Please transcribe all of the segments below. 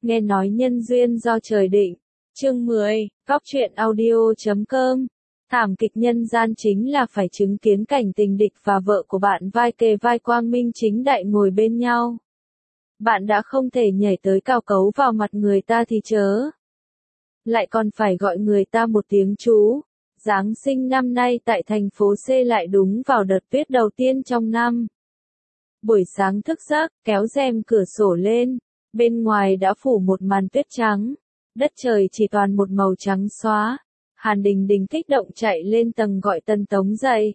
nghe nói nhân duyên do trời định. Chương 10, Góc truyện audio.com. Thảm kịch nhân gian chính là phải chứng kiến cảnh tình địch và vợ của bạn vai kề vai quang minh chính đại ngồi bên nhau. Bạn đã không thể nhảy tới cào cấu vào mặt người ta thì chớ. Lại còn phải gọi người ta một tiếng chú. Giáng sinh năm nay tại thành phố C lại đúng vào đợt tuyết đầu tiên trong năm. Buổi sáng thức giấc, kéo rèm cửa sổ lên, bên ngoài đã phủ một màn tuyết trắng, đất trời chỉ toàn một màu trắng xóa. Hàn Đình Đình kích động chạy lên tầng gọi Tần Tống dậy.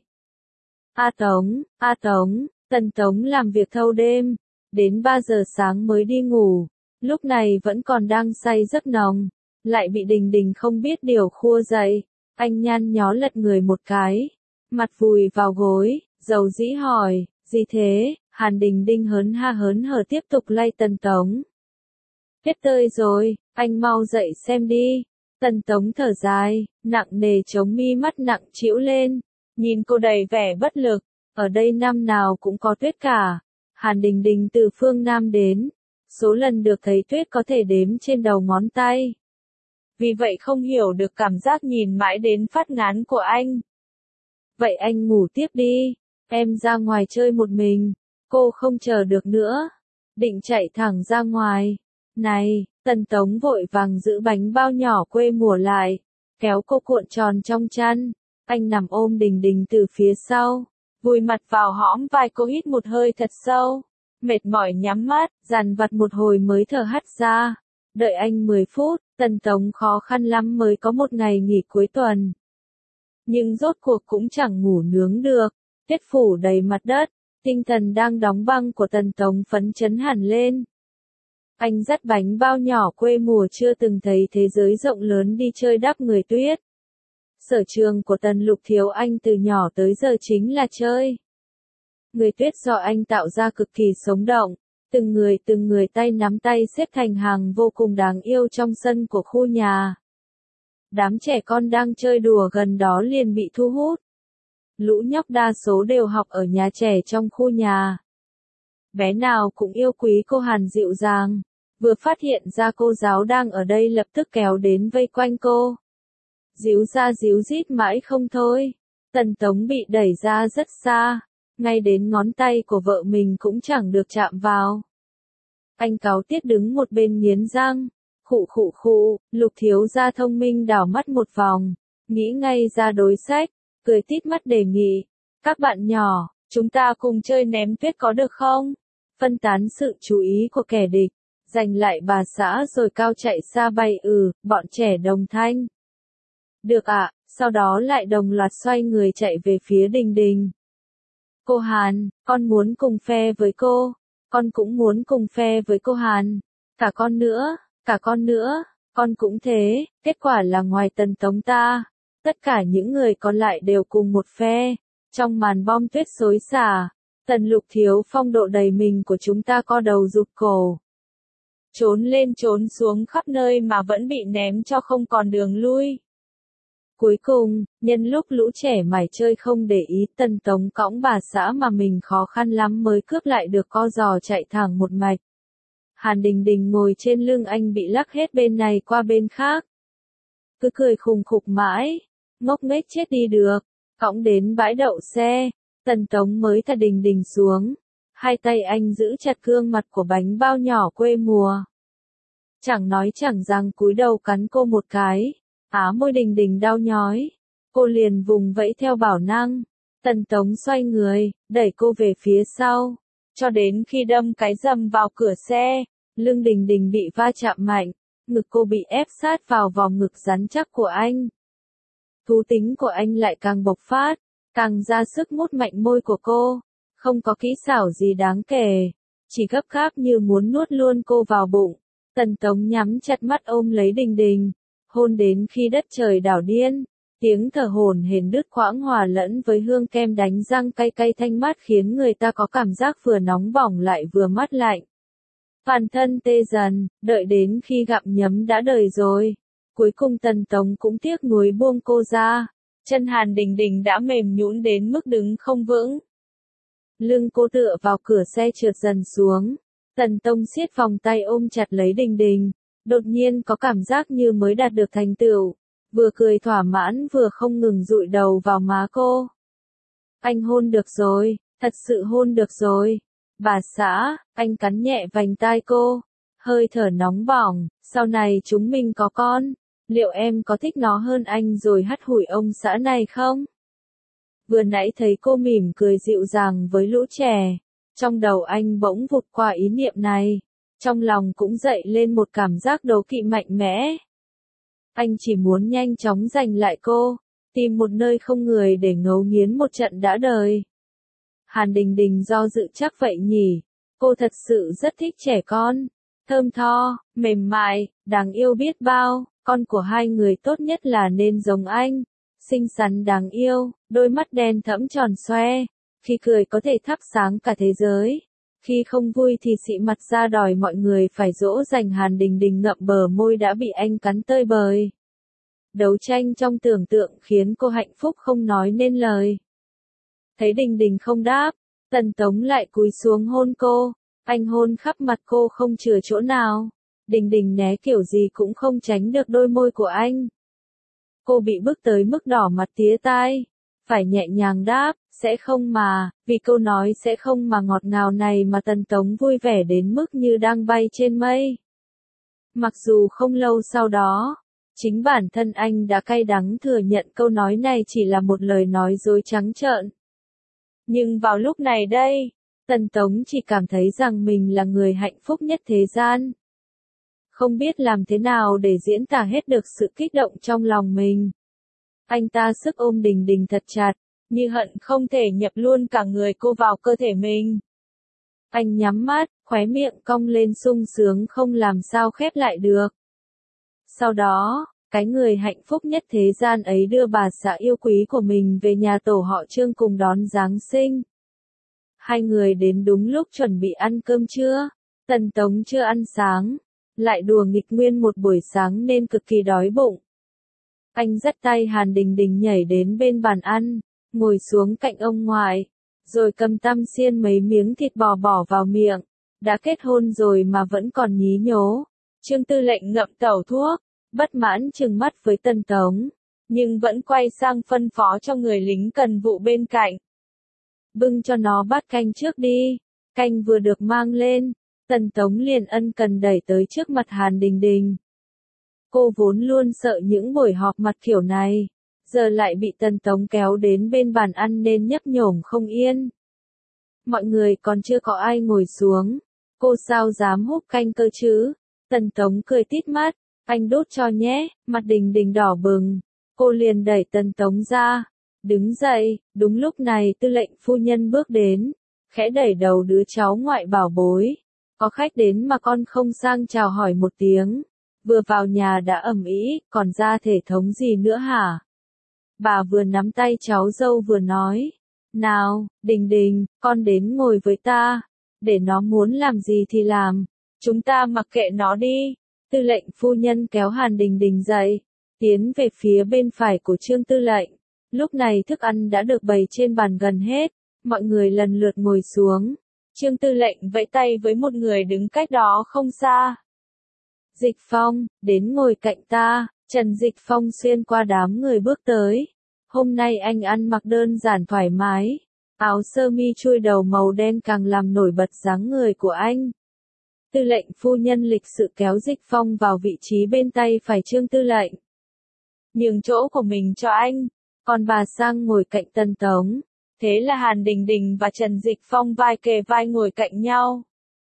A Tống, Tần Tống làm việc thâu đêm, đến 3 giờ sáng mới đi ngủ, lúc này vẫn còn đang say giấc nồng, lại bị Đình Đình không biết điều khua dậy. Anh nhăn nhó lật người một cái, mặt vùi vào gối, dầu dĩ hỏi, gì thế? Hàn Đình Đình hớn hở tiếp tục lay Tần Tống. Hết tơi rồi, anh mau dậy xem đi. Tần Tống thở dài, nặng nề chống mi mắt nặng trĩu lên, nhìn cô đầy vẻ bất lực, ở đây năm nào cũng có tuyết cả. Hàn Đình Đình từ phương Nam đến, số lần được thấy tuyết có thể đếm trên đầu ngón tay. Vì vậy không hiểu được cảm giác nhìn mãi đến phát ngán của anh. Vậy anh ngủ tiếp đi, em ra ngoài chơi một mình. Cô không chờ được nữa, định chạy thẳng ra ngoài. Này, Tần Tống vội vàng giữ bánh bao nhỏ quê mùa lại, kéo cô cuộn tròn trong chăn. Anh nằm ôm Đình Đình từ phía sau, vùi mặt vào hõm vai cô, hít một hơi thật sâu, mệt mỏi nhắm mắt, dằn vặt một hồi mới thở hắt ra. Đợi anh 10 phút, Tần Tống khó khăn lắm mới có một ngày nghỉ cuối tuần. Nhưng rốt cuộc cũng chẳng ngủ nướng được, tuyết phủ đầy mặt đất, tinh thần đang đóng băng của Tần Tống phấn chấn hẳn lên. Anh dắt bánh bao nhỏ quê mùa chưa từng thấy thế giới rộng lớn đi chơi đắp người tuyết. Sở trường của Tần Lục Thiếu Anh từ nhỏ tới giờ chính là chơi. Người tuyết do anh tạo ra cực kỳ sống động, từng người tay nắm tay xếp thành hàng vô cùng đáng yêu trong sân của khu nhà. Đám trẻ con đang chơi đùa gần đó liền bị thu hút. Lũ nhóc đa số đều học ở nhà trẻ trong khu nhà. Bé nào cũng yêu quý cô Hàn dịu dàng, vừa phát hiện ra cô giáo đang ở đây lập tức kéo đến vây quanh cô. Díu ra díu dít mãi không thôi, Tần Tống bị đẩy ra rất xa, ngay đến ngón tay của vợ mình cũng chẳng được chạm vào. Anh cáu tiết đứng một bên nghiến răng, khụ, Lục thiếu gia thông minh đảo mắt một vòng, nghĩ ngay ra đối sách, cười tít mắt đề nghị, các bạn nhỏ, chúng ta cùng chơi ném tuyết có được không? Phân tán sự chú ý của kẻ địch, giành lại bà xã rồi cao chạy xa bay. Bọn trẻ đồng thanh. Được ạ, sau đó lại đồng loạt xoay người chạy về phía Đình Đình. Cô Hàn, con muốn cùng phe với cô, con cũng muốn cùng phe với cô Hàn, cả con nữa, con cũng thế. Kết quả là ngoài Tần Tống ta, tất cả những người còn lại đều cùng một phe. Trong màn bom tuyết xối xả, Tần Lục Thiếu phong độ đầy mình của chúng ta co đầu rụt cổ. Trốn lên trốn xuống khắp nơi mà vẫn bị ném cho không còn đường lui. Cuối cùng, nhân lúc lũ trẻ mải chơi không để ý, Tần Tống cõng bà xã mà mình khó khăn lắm mới cướp lại được co giò chạy thẳng một mạch. Hàn Đình Đình ngồi trên lưng anh bị lắc hết bên này qua bên khác. Cứ cười khùng khục mãi, ngốc nghếch chết đi được, cõng đến bãi đậu xe, Tần Tống mới thả Đình Đình xuống. Hai tay anh giữ chặt gương mặt của bánh bao nhỏ quê mùa. Chẳng nói chẳng rằng cúi đầu cắn cô một cái, môi Đình Đình đau nhói. Cô liền vùng vẫy theo bảo năng. Tần Tống xoay người, đẩy cô về phía sau, cho đến khi đâm cái rầm vào cửa xe, lưng Đình Đình bị va chạm mạnh, ngực cô bị ép sát vào vòng ngực rắn chắc của anh. Thú tính của anh lại càng bộc phát, càng ra sức mút mạnh môi của cô, không có kỹ xảo gì đáng kể, chỉ gấp gáp như muốn nuốt luôn cô vào bụng. Tần Tống nhắm chặt mắt ôm lấy Đình Đình, hôn đến khi đất trời đảo điên, tiếng thở hổn hển đứt quãng hòa lẫn với hương kem đánh răng cay cay thanh mát khiến người ta có cảm giác vừa nóng bỏng lại vừa mát lạnh. Toàn thân tê dần, đợi đến khi gặm nhấm đã đời rồi. Cuối cùng Tần Tống cũng tiếc nuối buông cô ra, chân Hàn Đình Đình đã mềm nhũn đến mức đứng không vững. Lưng cô tựa vào cửa xe trượt dần xuống, Tần Tông siết vòng tay ôm chặt lấy Đình Đình, đột nhiên có cảm giác như mới đạt được thành tựu, vừa cười thỏa mãn vừa không ngừng dụi đầu vào má cô. Anh hôn được rồi, thật sự hôn được rồi. Bà xã, anh cắn nhẹ vành tai cô, hơi thở nóng bỏng, sau này chúng mình có con, liệu em có thích nó hơn anh rồi hắt hủi ông xã này không? Vừa nãy thấy cô mỉm cười dịu dàng với lũ trẻ, trong đầu anh bỗng vụt qua ý niệm này, trong lòng cũng dậy lên một cảm giác đố kỵ mạnh mẽ. Anh chỉ muốn nhanh chóng giành lại cô, tìm một nơi không người để ngấu nghiến một trận đã đời. Hàn Đình Đình do dự chắc vậy nhỉ, cô thật sự rất thích trẻ con, thơm tho, mềm mại, đáng yêu biết bao, con của hai người tốt nhất là nên giống anh, xinh xắn đáng yêu, đôi mắt đen thẫm tròn xoe, khi cười có thể thắp sáng cả thế giới, khi không vui thì xị mặt ra đòi mọi người phải dỗ dành. Hàn Đình Đình ngậm bờ môi đã bị anh cắn tơi bời. Đấu tranh trong tưởng tượng khiến cô hạnh phúc không nói nên lời. Thấy Đình Đình không đáp, Tần Tống lại cúi xuống hôn cô, anh hôn khắp mặt cô không chừa chỗ nào. Đình Đình né kiểu gì cũng không tránh được đôi môi của anh. Cô bị bức tới mức đỏ mặt tía tai, phải nhẹ nhàng đáp, sẽ không mà, vì câu nói sẽ không mà ngọt ngào này mà Tần Tống vui vẻ đến mức như đang bay trên mây. Mặc dù không lâu sau đó, chính bản thân anh đã cay đắng thừa nhận câu nói này chỉ là một lời nói dối trắng trợn. Nhưng vào lúc này đây, Tần Tống chỉ cảm thấy rằng mình là người hạnh phúc nhất thế gian. Không biết làm thế nào để diễn tả hết được sự kích động trong lòng mình. Anh ta sức ôm Đình Đình thật chặt, như hận không thể nhập luôn cả người cô vào cơ thể mình. Anh nhắm mắt, khóe miệng cong lên sung sướng không làm sao khép lại được. Sau đó, cái người hạnh phúc nhất thế gian ấy đưa bà xã yêu quý của mình về nhà tổ họ Trương cùng đón Giáng sinh. Hai người đến đúng lúc chuẩn bị ăn cơm trưa, Tần Tống chưa ăn sáng, lại đùa nghịch nguyên một buổi sáng nên cực kỳ đói bụng. Anh dắt tay Hàn Đình Đình nhảy đến bên bàn ăn, ngồi xuống cạnh ông ngoại, rồi cầm tăm xiên mấy miếng thịt bò bỏ vào miệng. Đã kết hôn rồi mà vẫn còn nhí nhố. Trương Tư Lệnh ngậm tẩu thuốc, bất mãn trừng mắt với Tần Tống, nhưng vẫn quay sang phân phó cho người lính cần vụ bên cạnh. Bưng cho nó bát canh trước đi. Canh vừa được mang lên, Tần Tống liền ân cần đẩy tới trước mặt Hàn Đình Đình. Cô vốn luôn sợ những buổi họp mặt kiểu này, giờ lại bị Tần Tống kéo đến bên bàn ăn nên nhấp nhổm không yên. Mọi người còn chưa có ai ngồi xuống, cô sao dám húp canh cơ chứ? Tần Tống cười tít mắt, anh đút cho nhé. Mặt Đình Đình đỏ bừng, cô liền đẩy Tần Tống ra, đứng dậy. Đúng lúc này Tư lệnh phu nhân bước đến, khẽ đẩy đầu đứa cháu ngoại bảo bối. Có khách đến mà con không sang chào hỏi một tiếng, vừa vào nhà đã ầm ĩ, còn ra thể thống gì nữa hả? Bà vừa nắm tay cháu dâu vừa nói, nào, Đình Đình, con đến ngồi với ta, để nó muốn làm gì thì làm, chúng ta mặc kệ nó đi. Tư lệnh phu nhân kéo Hàn Đình Đình dậy, tiến về phía bên phải của Trương Tư lệnh. Lúc này thức ăn đã được bày trên bàn gần hết, mọi người lần lượt ngồi xuống. Trương Tư lệnh vẫy tay với một người đứng cách đó không xa. Dịch Phong, đến ngồi cạnh ta. Trần Dịch Phong xuyên qua đám người bước tới. Hôm nay anh ăn mặc đơn giản thoải mái, áo sơ mi chui đầu màu đen càng làm nổi bật dáng người của anh. Tư lệnh phu nhân lịch sự kéo Dịch Phong vào vị trí bên tay phải Trương Tư lệnh. Nhường chỗ của mình cho anh, còn bà sang ngồi cạnh Tần Tống. Thế là Hàn Đình Đình và Trần Dịch Phong vai kề vai ngồi cạnh nhau.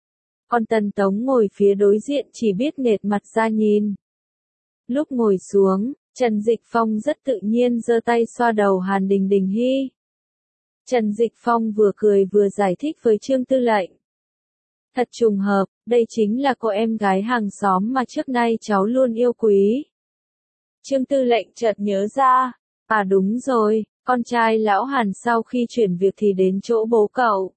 Còn Tần Tống ngồi phía đối diện chỉ biết nệt mặt ra nhìn. Lúc ngồi xuống, Trần Dịch Phong rất tự nhiên giơ tay xoa đầu Hàn Đình Đình hi. Trần Dịch Phong vừa cười vừa giải thích với Trương Tư lệnh. Thật trùng hợp, đây chính là cô em gái hàng xóm mà trước nay cháu luôn yêu quý. Trương Tư lệnh chợt nhớ ra, à đúng rồi, con trai lão Hàn sau khi chuyển việc thì đến chỗ bố cậu.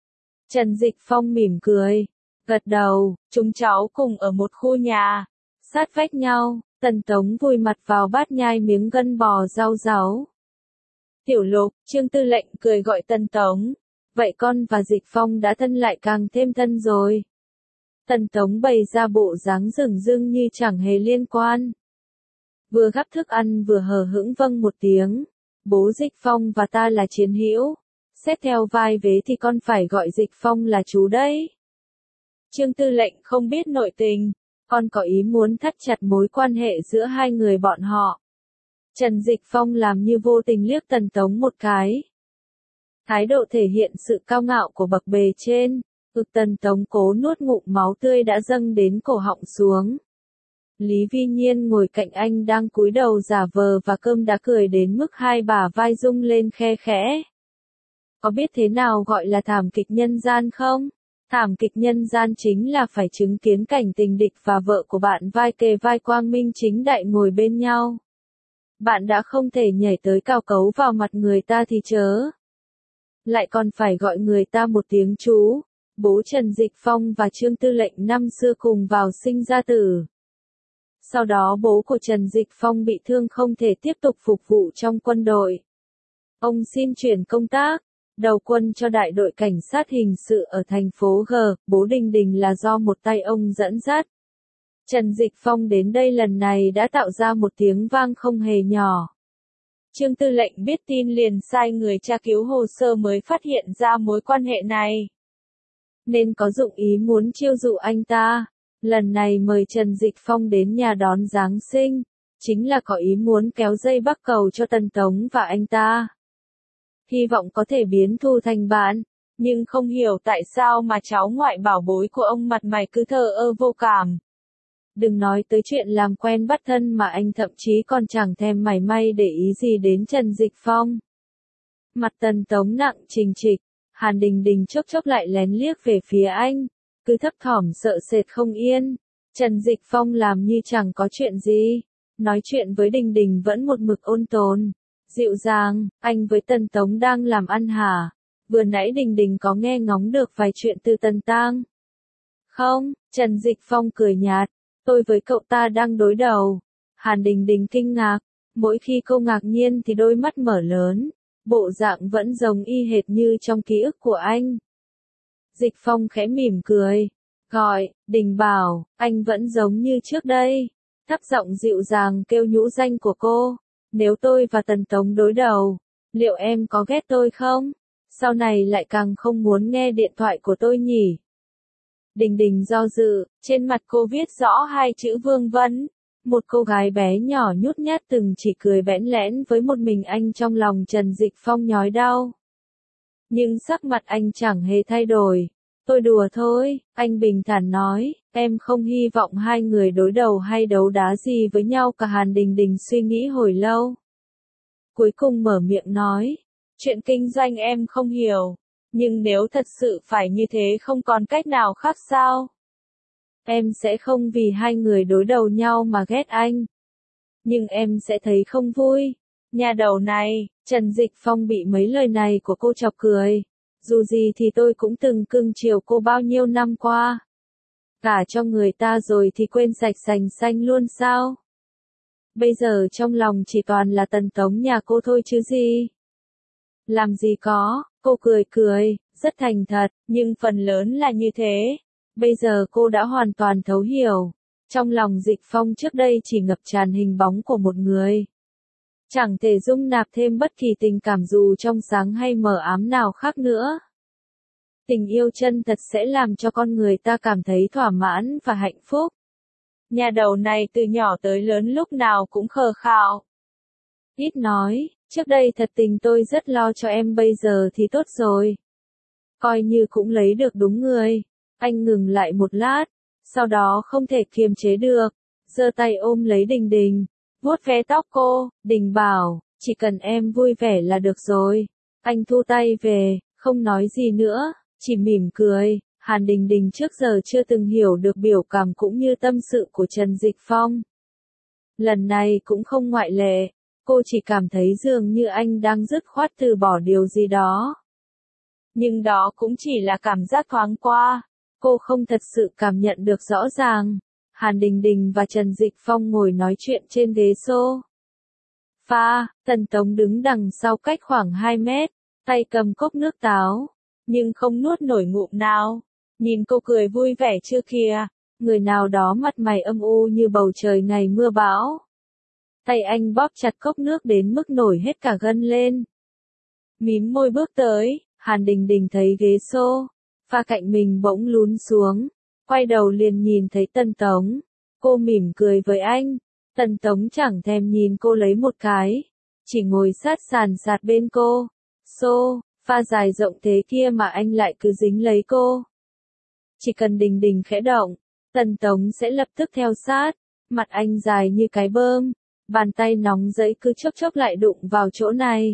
Trần Dịch Phong mỉm cười, gật đầu, chúng cháu cùng ở một khu nhà, sát vách nhau. Tần Tống vùi mặt vào bát nhai miếng gân bò rau ráu. Tiểu Lục, Trương Tư lệnh cười gọi Tần Tống. Vậy con và Dịch Phong đã thân lại càng thêm thân rồi. Tần Tống bày ra bộ dáng dửng dưng như chẳng hề liên quan. Vừa gắp thức ăn vừa hờ hững vâng một tiếng. Bố Dịch Phong và ta là chiến hữu. Xét theo vai vế thì con phải gọi Dịch Phong là chú đấy. Trương Tư lệnh không biết nội tình. Con có ý muốn thắt chặt mối quan hệ giữa hai người bọn họ. Trần Dịch Phong làm như vô tình liếc Tần Tống một cái. Thái độ thể hiện sự cao ngạo của bậc bề trên. Tần Tống cố nuốt ngụm máu tươi đã dâng đến cổ họng xuống. Lý Vi Nhiên ngồi cạnh anh đang cúi đầu giả vờ và cơm đã cười đến mức hai bả vai rung lên khe khẽ. Có biết thế nào gọi là thảm kịch nhân gian không? Thảm kịch nhân gian chính là phải chứng kiến cảnh tình địch và vợ của bạn vai kề vai quang minh chính đại ngồi bên nhau. Bạn đã không thể nhảy tới cào cấu vào mặt người ta thì chớ. Lại còn phải gọi người ta một tiếng chú. Bố Trần Dịch Phong và Trương Tư lệnh năm xưa cùng vào sinh ra tử. Sau đó bố của Trần Dịch Phong bị thương không thể tiếp tục phục vụ trong quân đội. Ông xin chuyển công tác, đầu quân cho đại đội cảnh sát hình sự ở thành phố G, bố Đình Đình là do một tay ông dẫn dắt. Trần Dịch Phong đến đây lần này đã tạo ra một tiếng vang không hề nhỏ. Trương Tư lệnh biết tin liền sai người tra cứu hồ sơ mới phát hiện ra mối quan hệ này. Nên có dụng ý muốn chiêu dụ anh ta. Lần này mời Trần Dịch Phong đến nhà đón Giáng sinh, chính là có ý muốn kéo dây bắc cầu cho Tần Tống và anh ta. Hy vọng có thể biến thù thành bạn, nhưng không hiểu tại sao mà cháu ngoại bảo bối của ông mặt mày cứ thờ ơ vô cảm. Đừng nói tới chuyện làm quen bắt thân mà anh thậm chí còn chẳng thèm mảy may để ý gì đến Trần Dịch Phong. Mặt Tần Tống nặng trình trịch, Hàn Đình Đình chốc chốc lại lén liếc về phía anh. Cứ thấp thỏm sợ sệt không yên. Trần Dịch Phong làm như chẳng có chuyện gì. Nói chuyện với Đình Đình vẫn một mực ôn tồn. Dịu dàng, anh với Tần Tống đang làm ăn hả? Vừa nãy Đình Đình có nghe ngóng được vài chuyện từ Tần Tang. Không, Trần Dịch Phong cười nhạt. Tôi với cậu ta đang đối đầu. Hàn Đình Đình kinh ngạc. Mỗi khi cô ngạc nhiên thì đôi mắt mở lớn. Bộ dạng vẫn giống y hệt như trong ký ức của anh. Dịch Phong khẽ mỉm cười. Gọi, Đình bảo, anh vẫn giống như trước đây. Thấp giọng dịu dàng kêu nhũ danh của cô. Nếu tôi và Tần Tống đối đầu, liệu em có ghét tôi không? Sau này lại càng không muốn nghe điện thoại của tôi nhỉ? Đình Đình do dự, trên mặt cô viết rõ hai chữ vương vấn. Một cô gái bé nhỏ nhút nhát từng chỉ cười bẽn lẽn với một mình anh trong lòng Trần Dịch Phong nhói đau. Nhưng sắc mặt anh chẳng hề thay đổi. Tôi đùa thôi, anh bình thản nói, em không hy vọng hai người đối đầu hay đấu đá gì với nhau cả. Hàn Đình Đình suy nghĩ hồi lâu. Cuối cùng mở miệng nói, chuyện kinh doanh em không hiểu, nhưng nếu thật sự phải như thế không còn cách nào khác sao? Em sẽ không vì hai người đối đầu nhau mà ghét anh. Nhưng em sẽ thấy không vui. Nhà đầu này, Trần Dịch Phong bị mấy lời này của cô chọc cười. Dù gì thì tôi cũng từng cưng chiều cô bao nhiêu năm qua. Cả cho người ta rồi thì quên sạch sành xanh luôn sao? Bây giờ trong lòng chỉ toàn là Tần Tống nhà cô thôi chứ gì. Làm gì có, cô cười cười, rất thành thật, nhưng phần lớn là như thế. Bây giờ cô đã hoàn toàn thấu hiểu. Trong lòng Dịch Phong trước đây chỉ ngập tràn hình bóng của một người. Chẳng thể dung nạp thêm bất kỳ tình cảm dù trong sáng hay mờ ám nào khác nữa. Tình yêu chân thật sẽ làm cho con người ta cảm thấy thỏa mãn và hạnh phúc. Nhà đầu này từ nhỏ tới lớn lúc nào cũng khờ khạo. Ít nói, trước đây thật tình tôi rất lo cho em, bây giờ thì tốt rồi. Coi như cũng lấy được đúng người. Anh ngừng lại một lát, sau đó không thể kiềm chế được, giơ tay ôm lấy Đình Đình, vuốt ve tóc cô. Đình bảo, chỉ cần em vui vẻ là được rồi. Anh thu tay về, không nói gì nữa, chỉ mỉm cười. Hàn Đình Đình trước giờ chưa từng hiểu được biểu cảm cũng như tâm sự của Trần Dịch Phong. Lần này cũng không ngoại lệ, cô chỉ cảm thấy dường như anh đang dứt khoát từ bỏ điều gì đó. Nhưng đó cũng chỉ là cảm giác thoáng qua, cô không thật sự cảm nhận được rõ ràng. Hàn Đình Đình và Trần Dịch Phong ngồi nói chuyện trên ghế sofa, Tần Tống đứng đằng sau cách khoảng 2 mét, tay cầm cốc nước táo, nhưng không nuốt nổi ngụm nào. Nhìn cô cười vui vẻ chưa kìa, người nào đó mặt mày âm u như bầu trời ngày mưa bão. Tay anh bóp chặt cốc nước đến mức nổi hết cả gân lên. Mím môi bước tới, Hàn Đình Đình thấy ghế sofa cạnh mình bỗng lún xuống, quay đầu liền nhìn thấy Tần Tống. Cô mỉm cười với anh, Tần Tống chẳng thèm nhìn cô lấy một cái, chỉ ngồi sát sàn sạt bên cô. Sofa dài rộng thế kia mà anh lại cứ dính lấy cô. Chỉ cần Đình Đình khẽ động, Tần Tống sẽ lập tức theo sát, mặt anh dài như cái bơm, bàn tay nóng rẫy cứ chốc chốc lại đụng vào chỗ này.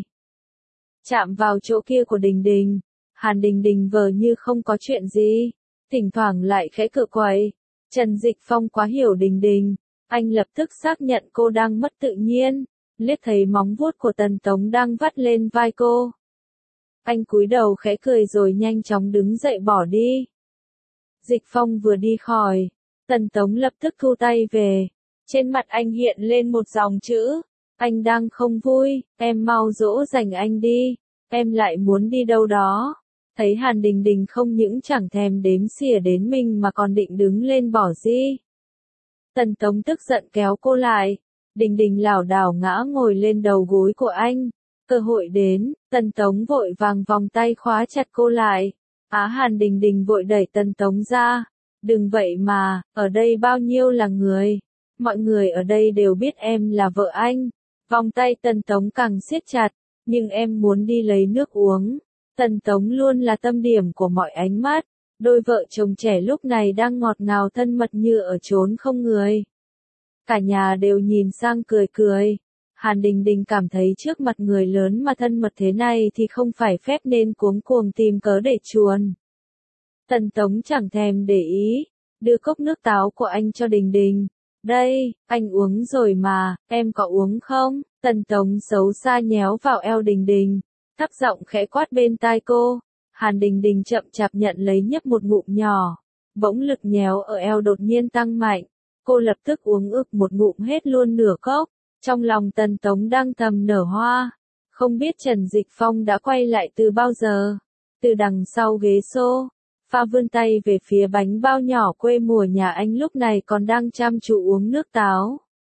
Chạm vào chỗ kia của Đình Đình, Hàn Đình Đình vờ như không có chuyện gì, thỉnh thoảng lại khẽ cựa quậy. Trần Dịch Phong quá hiểu Đình Đình, anh lập tức xác nhận cô đang mất tự nhiên, liếc thấy móng vuốt của Tần Tống đang vắt lên vai cô. Anh cúi đầu khẽ cười rồi nhanh chóng đứng dậy bỏ đi. Dịch Phong vừa đi khỏi, Tần Tống lập tức thu tay về. Trên mặt anh hiện lên một dòng chữ, anh đang không vui, em mau dỗ dành anh đi, em lại muốn đi đâu đó. Thấy Hàn Đình Đình không những chẳng thèm đếm xỉa đến mình mà còn định đứng lên bỏ đi. Tần Tống tức giận kéo cô lại, Đình Đình lảo đảo ngã ngồi lên đầu gối của anh. Cơ hội đến, Tần Tống vội vàng vòng tay khóa chặt cô lại. Hàn Đình Đình vội đẩy Tần Tống ra. Đừng vậy mà, ở đây bao nhiêu là người. Mọi người ở đây đều biết em là vợ anh. Vòng tay Tần Tống càng siết chặt, nhưng em muốn đi lấy nước uống. Tần Tống luôn là tâm điểm của mọi ánh mắt. Đôi vợ chồng trẻ lúc này đang ngọt ngào thân mật như ở chốn không người. Cả nhà đều nhìn sang cười cười. Hàn Đình Đình cảm thấy trước mặt người lớn mà thân mật thế này thì không phải phép nên cuống cuồng tìm cớ để chuồn. Tần Tống chẳng thèm để ý, đưa cốc nước táo của anh cho Đình Đình. Đây, anh uống rồi mà, em có uống không? Tần Tống xấu xa nhéo vào eo Đình Đình, thấp giọng khẽ quát bên tai cô. Hàn Đình Đình chậm chạp nhận lấy nhấp một ngụm nhỏ, bỗng lực nhéo ở eo đột nhiên tăng mạnh. Cô lập tức uống ực một ngụm hết luôn nửa cốc. Trong lòng Tần Tống đang thầm nở hoa, không biết Trần Dịch Phong đã quay lại từ bao giờ. Từ đằng sau ghế sofa vươn tay về phía bánh bao nhỏ quê mùa nhà anh lúc này còn đang chăm chú uống nước táo.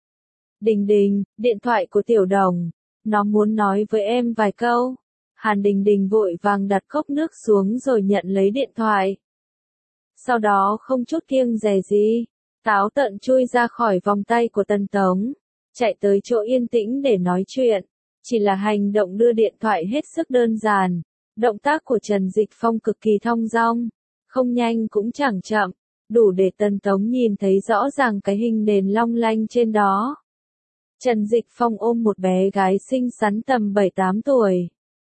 Đình Đình, điện thoại của Tiểu Đồng, nó muốn nói với em vài câu. Hàn Đình Đình vội vàng đặt cốc nước xuống rồi nhận lấy điện thoại. Sau đó không chút kiêng dè gì, táo tợn chui ra khỏi vòng tay của Tần Tống, chạy tới chỗ yên tĩnh để nói chuyện. Chỉ là hành động đưa điện thoại hết sức đơn giản. Động tác của Trần Dịch Phong cực kỳ thong dong, không nhanh cũng chẳng chậm, đủ để Tần Tống nhìn thấy rõ ràng cái hình nền long lanh trên đó. Trần Dịch Phong ôm một bé gái xinh xắn tầm 7-8 tuổi.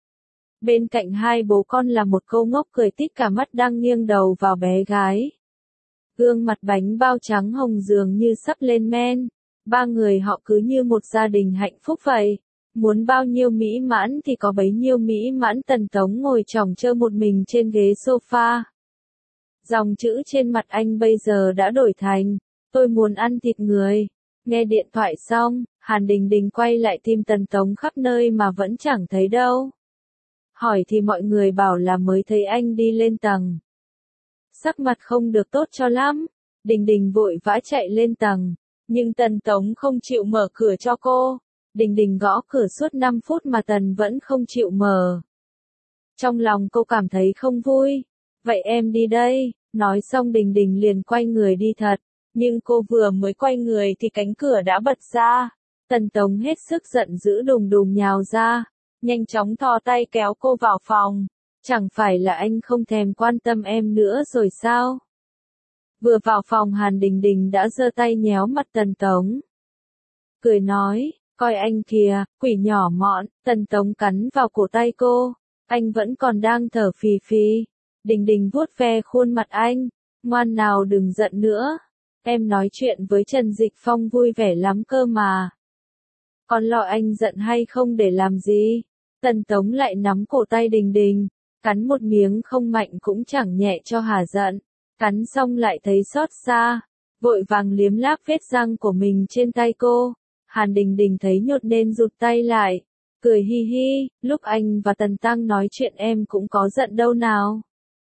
Bên cạnh hai bố con là một cô ngốc cười tít cả mắt đang nghiêng đầu vào bé gái. Gương mặt bánh bao trắng hồng dường như sắp lên men. Ba người họ cứ như một gia đình hạnh phúc vậy. Muốn bao nhiêu mỹ mãn thì có bấy nhiêu mỹ mãn. Tần Tống ngồi chỏng chơ một mình trên ghế sofa. Dòng chữ trên mặt anh bây giờ đã đổi thành, tôi muốn ăn thịt người. Nghe điện thoại xong, Hàn Đình Đình quay lại tìm Tần Tống khắp nơi mà vẫn chẳng thấy đâu. Hỏi thì mọi người bảo là mới thấy anh đi lên tầng. Sắc mặt không được tốt cho lắm. Đình Đình vội vã chạy lên tầng, nhưng Tần Tống không chịu mở cửa cho cô. Đình Đình gõ cửa suốt 5 phút mà Tần vẫn không chịu mở. Trong lòng cô cảm thấy không vui. Vậy em đi đây, nói xong Đình Đình liền quay người đi thật. Nhưng cô vừa mới quay người thì cánh cửa đã bật ra. Tần Tống hết sức giận dữ đùng đùng nhào ra, nhanh chóng thò tay kéo cô vào phòng. Chẳng phải là anh không thèm quan tâm em nữa rồi sao? Vừa vào phòng Hàn Đình Đình đã giơ tay nhéo mặt Tần Tống. Cười nói, coi anh kìa, quỷ nhỏ mọn. Tần Tống cắn vào cổ tay cô, anh vẫn còn đang thở phì phì. Đình Đình vuốt ve khuôn mặt anh, ngoan nào đừng giận nữa. Em nói chuyện với Trần Dịch Phong vui vẻ lắm cơ mà. Còn lo anh giận hay không để làm gì? Tần Tống lại nắm cổ tay Đình Đình, cắn một miếng không mạnh cũng chẳng nhẹ cho hả giận. Cắn xong lại thấy xót xa, vội vàng liếm láp vết răng của mình trên tay cô. Hàn Đình Đình thấy nhột nên rụt tay lại, cười hi hi, lúc anh và Tần Tăng nói chuyện em cũng có giận đâu nào.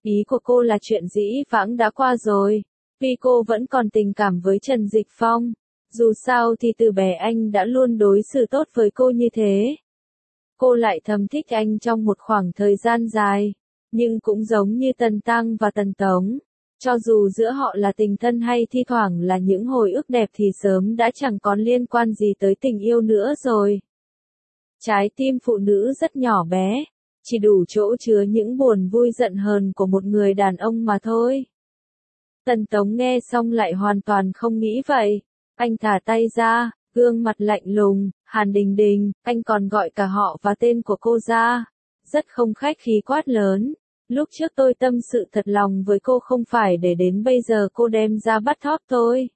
Ý của cô là chuyện dĩ vãng đã qua rồi. Tuy cô vẫn còn tình cảm với Trần Dịch Phong. Dù sao thì từ bé anh đã luôn đối xử tốt với cô như thế. Cô lại thầm thích anh trong một khoảng thời gian dài. Nhưng cũng giống như Tần Tăng và Tần Tống. Cho dù giữa họ là tình thân hay thi thoảng là những hồi ức đẹp thì sớm đã chẳng còn liên quan gì tới tình yêu nữa rồi. Trái tim phụ nữ rất nhỏ bé, chỉ đủ chỗ chứa những buồn vui giận hờn của một người đàn ông mà thôi. Tần Tống nghe xong lại hoàn toàn không nghĩ vậy. Anh thả tay ra, gương mặt lạnh lùng, Hàn Đình Đình, anh còn gọi cả họ và tên của cô ra. Rất không khách khí quát lớn. Lúc trước tôi tâm sự thật lòng với cô không phải để đến bây giờ cô đem ra bắt thóp tôi.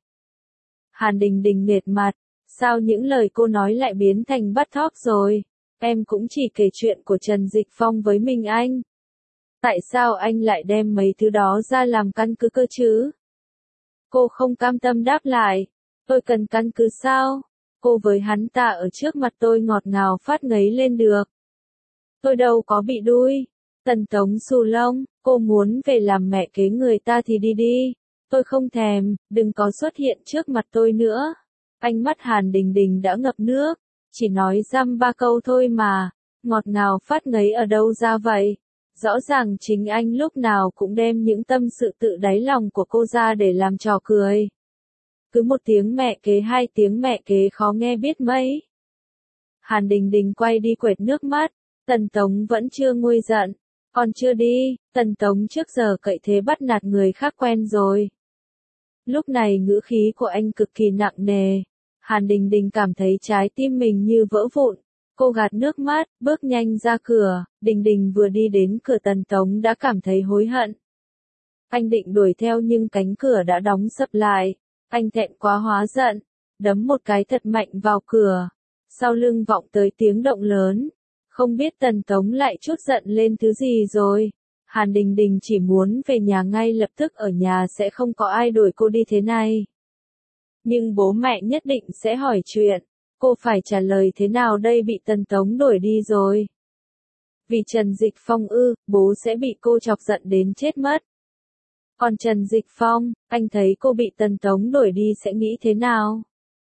Hàn Đình Đình nệt mặt, sao những lời cô nói lại biến thành bắt thóp rồi? Em cũng chỉ kể chuyện của Trần Dịch Phong với mình anh. Tại sao anh lại đem mấy thứ đó ra làm căn cứ cơ chứ? Cô không cam tâm đáp lại. Tôi cần căn cứ sao? Cô với hắn ta ở trước mặt tôi ngọt ngào phát ngấy lên được. Tôi đâu có bị đuôi. Tần Tống xù lông, cô muốn về làm mẹ kế người ta thì đi đi. Tôi không thèm, đừng có xuất hiện trước mặt tôi nữa. Ánh mắt Hàn Đình Đình đã ngập nước. Chỉ nói dăm ba câu thôi mà. Ngọt ngào phát ngấy ở đâu ra vậy? Rõ ràng chính anh lúc nào cũng đem những tâm sự tự đáy lòng của cô ra để làm trò cười. Cứ một tiếng mẹ kế hai tiếng mẹ kế khó nghe biết mấy. Hàn Đình Đình quay đi quệt nước mắt. Tần Tống vẫn chưa nguôi giận. Còn chưa đi, Tần Tống trước giờ cậy thế bắt nạt người khác quen rồi. Lúc này ngữ khí của anh cực kỳ nặng nề. Hàn Đình Đình cảm thấy trái tim mình như vỡ vụn. Cô gạt nước mắt, bước nhanh ra cửa. Đình Đình vừa đi đến cửa Tần Tống đã cảm thấy hối hận. Anh định đuổi theo nhưng cánh cửa đã đóng sập lại. Anh thẹn quá hóa giận, đấm một cái thật mạnh vào cửa. Sau lưng vọng tới tiếng động lớn. Không biết Tần Tống lại chút giận lên thứ gì rồi. Hàn Đình Đình chỉ muốn về nhà ngay lập tức, ở nhà sẽ không có ai đuổi cô đi thế này. Nhưng bố mẹ nhất định sẽ hỏi chuyện. Cô phải trả lời thế nào đây, bị Tần Tống đuổi đi rồi. Vì Trần Dịch Phong ư, bố sẽ bị cô chọc giận đến chết mất. Còn Trần Dịch Phong, anh thấy cô bị Tần Tống đuổi đi sẽ nghĩ thế nào?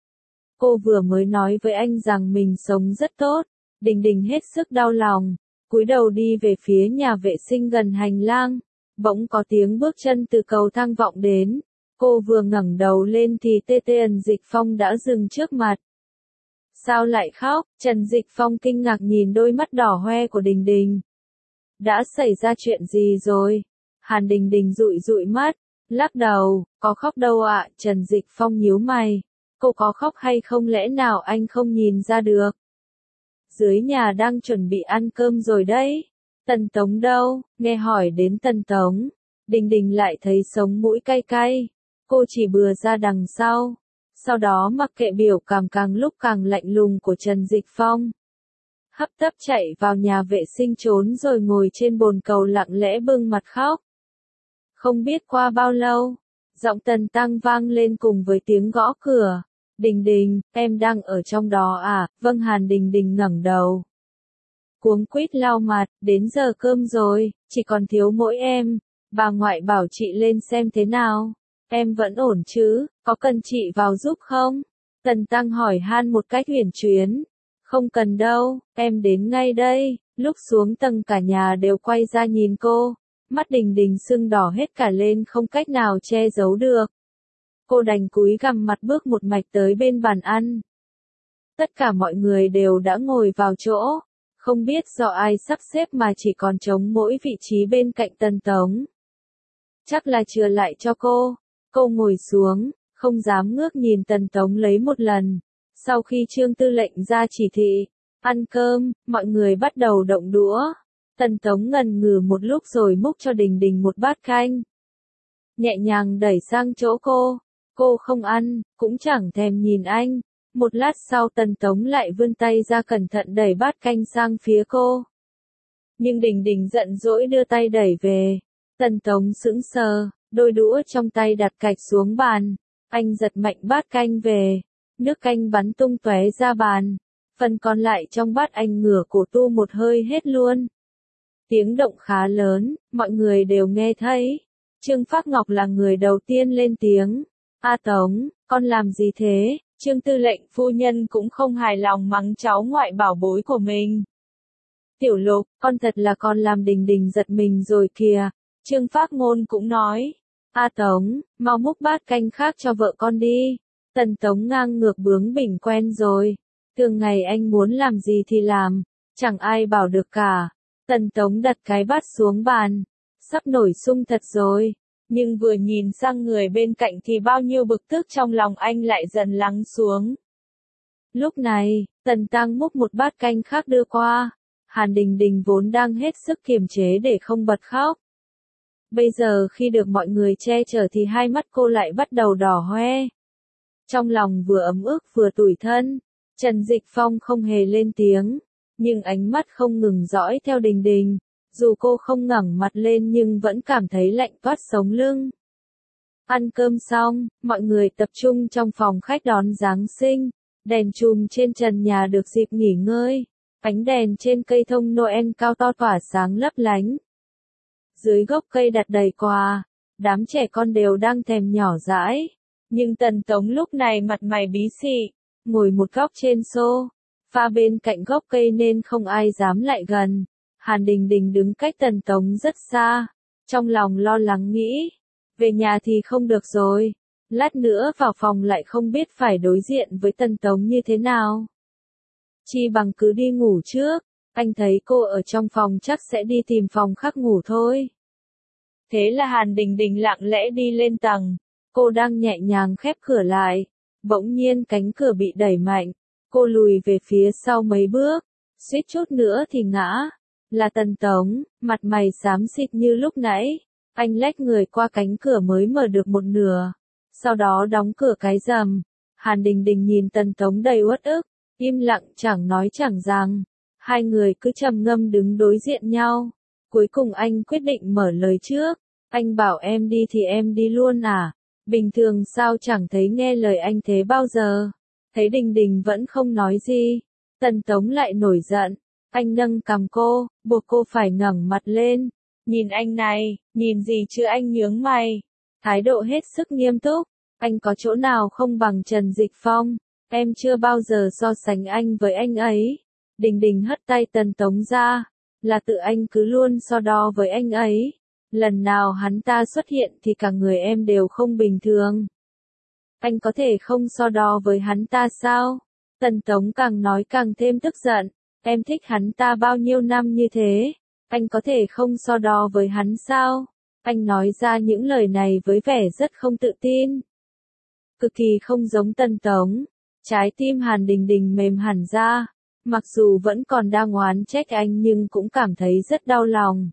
Cô vừa mới nói với anh rằng mình sống rất tốt. Đình Đình hết sức đau lòng, cúi đầu đi về phía nhà vệ sinh gần hành lang. Bỗng có tiếng bước chân từ cầu thang vọng đến. Cô vừa ngẩng đầu lên thì Trần Dịch Phong đã dừng trước mặt. Sao lại khóc? Trần Dịch Phong kinh ngạc nhìn đôi mắt đỏ hoe của Đình Đình. Đã xảy ra chuyện gì rồi? Hàn Đình Đình dụi dụi mắt, lắc đầu, có khóc đâu ạ. Trần Dịch Phong nhíu mày. Cô có khóc hay không, lẽ nào anh không nhìn ra được? Dưới nhà đang chuẩn bị ăn cơm rồi đấy. Tần Tống đâu? Nghe hỏi đến Tần Tống, Đình Đình lại thấy sống mũi cay cay. Cô chỉ bừa ra đằng sau. Sau đó mặc kệ biểu cảm càng lúc càng lạnh lùng của Trần Dịch Phong. Hấp tấp chạy vào nhà vệ sinh trốn rồi ngồi trên bồn cầu lặng lẽ bưng mặt khóc. Không biết qua bao lâu, giọng Tần Tăng vang lên cùng với tiếng gõ cửa. Đình Đình, em đang ở trong đó à? Vâng. Hàn Đình Đình ngẩng đầu. Cuống quýt lau mặt, đến giờ cơm rồi, chỉ còn thiếu mỗi em. Bà ngoại bảo chị lên xem thế nào. Em vẫn ổn chứ, có cần chị vào giúp không? Tần Tăng hỏi han một cách uyển chuyển. Không cần đâu, em đến ngay đây. Lúc xuống tầng cả nhà đều quay ra nhìn cô. Mắt Đình Đình sưng đỏ hết cả lên không cách nào che giấu được. Cô đành cúi gằm mặt bước một mạch tới bên bàn ăn. Tất cả mọi người đều đã ngồi vào chỗ. Không biết do ai sắp xếp mà chỉ còn trống mỗi vị trí bên cạnh Tần Tống. Chắc là chừa lại cho cô. Cô ngồi xuống, không dám ngước nhìn Tần Tống lấy một lần. Sau khi Trương Tư lệnh ra chỉ thị, ăn cơm, mọi người bắt đầu động đũa. Tần Tống ngần ngừ một lúc rồi múc cho Đình Đình một bát canh. Nhẹ nhàng đẩy sang chỗ cô. Cô không ăn, cũng chẳng thèm nhìn anh. Một lát sau Tần Tống lại vươn tay ra cẩn thận đẩy bát canh sang phía cô. Nhưng Đình Đình giận dỗi đưa tay đẩy về. Tần Tống sững sờ, đôi đũa trong tay đặt cạch xuống bàn. Anh giật mạnh bát canh về. Nước canh bắn tung tóe ra bàn. Phần còn lại trong bát anh ngửa cổ tu một hơi hết luôn. Tiếng động khá lớn, mọi người đều nghe thấy. Trương Phác Ngọc là người đầu tiên lên tiếng. A Tống, con làm gì thế? Trương tư lệnh phu nhân cũng không hài lòng mắng cháu ngoại bảo bối của mình. Tiểu Lục, con thật là con làm Đình Đình giật mình rồi kìa. Trương Phác Ngôn cũng nói. A Tống, mau múc bát canh khác cho vợ con đi. Tần Tống ngang ngược bướng bỉnh quen rồi. Thường ngày anh muốn làm gì thì làm, chẳng ai bảo được cả. Tần Tống đặt cái bát xuống bàn. Sắp nổi sung thật rồi. Nhưng vừa nhìn sang người bên cạnh thì bao nhiêu bực tức trong lòng anh lại dần lắng xuống. Lúc này, Tần Tăng múc một bát canh khác đưa qua. Hàn Đình Đình vốn đang hết sức kiềm chế để không bật khóc. Bây giờ khi được mọi người che chở thì hai mắt cô lại bắt đầu đỏ hoe. Trong lòng vừa ấm ức vừa tủi thân, Trần Dịch Phong không hề lên tiếng, nhưng ánh mắt không ngừng dõi theo Đình Đình. Dù cô không ngẩng mặt lên nhưng vẫn cảm thấy lạnh toát sống lưng. Ăn cơm xong, mọi người tập trung trong phòng khách đón Giáng sinh. Đèn chùm trên trần nhà được dịp nghỉ ngơi. Ánh đèn trên cây thông Noel cao to tỏa sáng lấp lánh. Dưới gốc cây đặt đầy quà, đám trẻ con đều đang thèm nhỏ dãi. Nhưng Tần Tống lúc này mặt mày bí xị, ngồi một góc trên sofa bên cạnh gốc cây nên không ai dám lại gần. Hàn Đình Đình đứng cách Tần Tống rất xa, trong lòng lo lắng nghĩ, về nhà thì không được rồi, lát nữa vào phòng lại không biết phải đối diện với Tần Tống như thế nào. Chi bằng cứ đi ngủ trước, anh thấy cô ở trong phòng chắc sẽ đi tìm phòng khác ngủ thôi. Thế là Hàn Đình Đình lặng lẽ đi lên tầng, cô đang nhẹ nhàng khép cửa lại, bỗng nhiên cánh cửa bị đẩy mạnh, cô lùi về phía sau mấy bước, suýt chút nữa thì ngã. Là Tần Tống, mặt mày xám xịt như lúc nãy, anh lách người qua cánh cửa mới mở được một nửa, sau đó đóng cửa cái rầm. Hàn Đình Đình nhìn Tần Tống đầy uất ức, im lặng chẳng nói chẳng rằng, hai người cứ trầm ngâm đứng đối diện nhau. Cuối cùng anh quyết định mở lời trước, anh bảo em đi thì em đi luôn à, bình thường sao chẳng thấy nghe lời anh thế bao giờ. Thấy Đình Đình vẫn không nói gì, Tần Tống lại nổi giận. Anh nâng cằm cô, buộc cô phải ngẩng mặt lên. Nhìn anh này, nhìn gì chứ anh nhướng mày. Thái độ hết sức nghiêm túc. Anh có chỗ nào không bằng Trần Dịch Phong. Em chưa bao giờ so sánh anh với anh ấy. Đình Đình hất tay Tần Tống ra. Là tự anh cứ luôn so đo với anh ấy. Lần nào hắn ta xuất hiện thì cả người em đều không bình thường. Anh có thể không so đo với hắn ta sao? Tần Tống càng nói càng thêm tức giận. Em thích hắn ta bao nhiêu năm như thế, anh có thể không so đo với hắn sao? Anh nói ra những lời này với vẻ rất không tự tin. Cực kỳ không giống Tần Tống. Trái tim Hàn Đình Đình mềm hẳn ra. Mặc dù vẫn còn đang oán trách anh nhưng cũng cảm thấy rất đau lòng.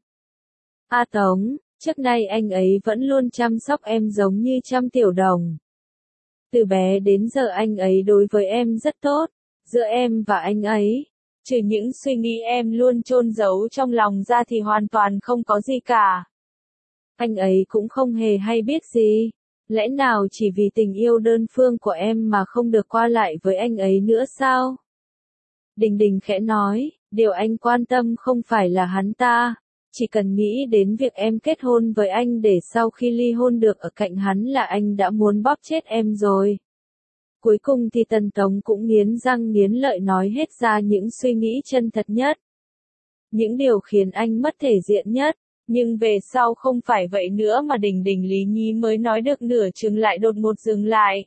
A Tống, trước nay anh ấy vẫn luôn chăm sóc em giống như chăm tiểu đồng. Từ bé đến giờ anh ấy đối với em rất tốt. Giữa em và anh ấy, trừ những suy nghĩ em luôn chôn giấu trong lòng ra thì hoàn toàn không có gì cả. Anh ấy cũng không hề hay biết gì. Lẽ nào chỉ vì tình yêu đơn phương của em mà không được qua lại với anh ấy nữa sao? Đình Đình khẽ nói, điều anh quan tâm không phải là hắn ta. Chỉ cần nghĩ đến việc em kết hôn với anh để sau khi ly hôn được ở cạnh hắn là anh đã muốn bóp chết em rồi. Cuối cùng thì Tần Tống cũng nghiến răng nghiến lợi nói hết ra những suy nghĩ chân thật nhất. Những điều khiến anh mất thể diện nhất. Nhưng về sau không phải vậy nữa mà Đình Đình Lý Nhi mới nói được nửa chừng lại đột ngột dừng lại.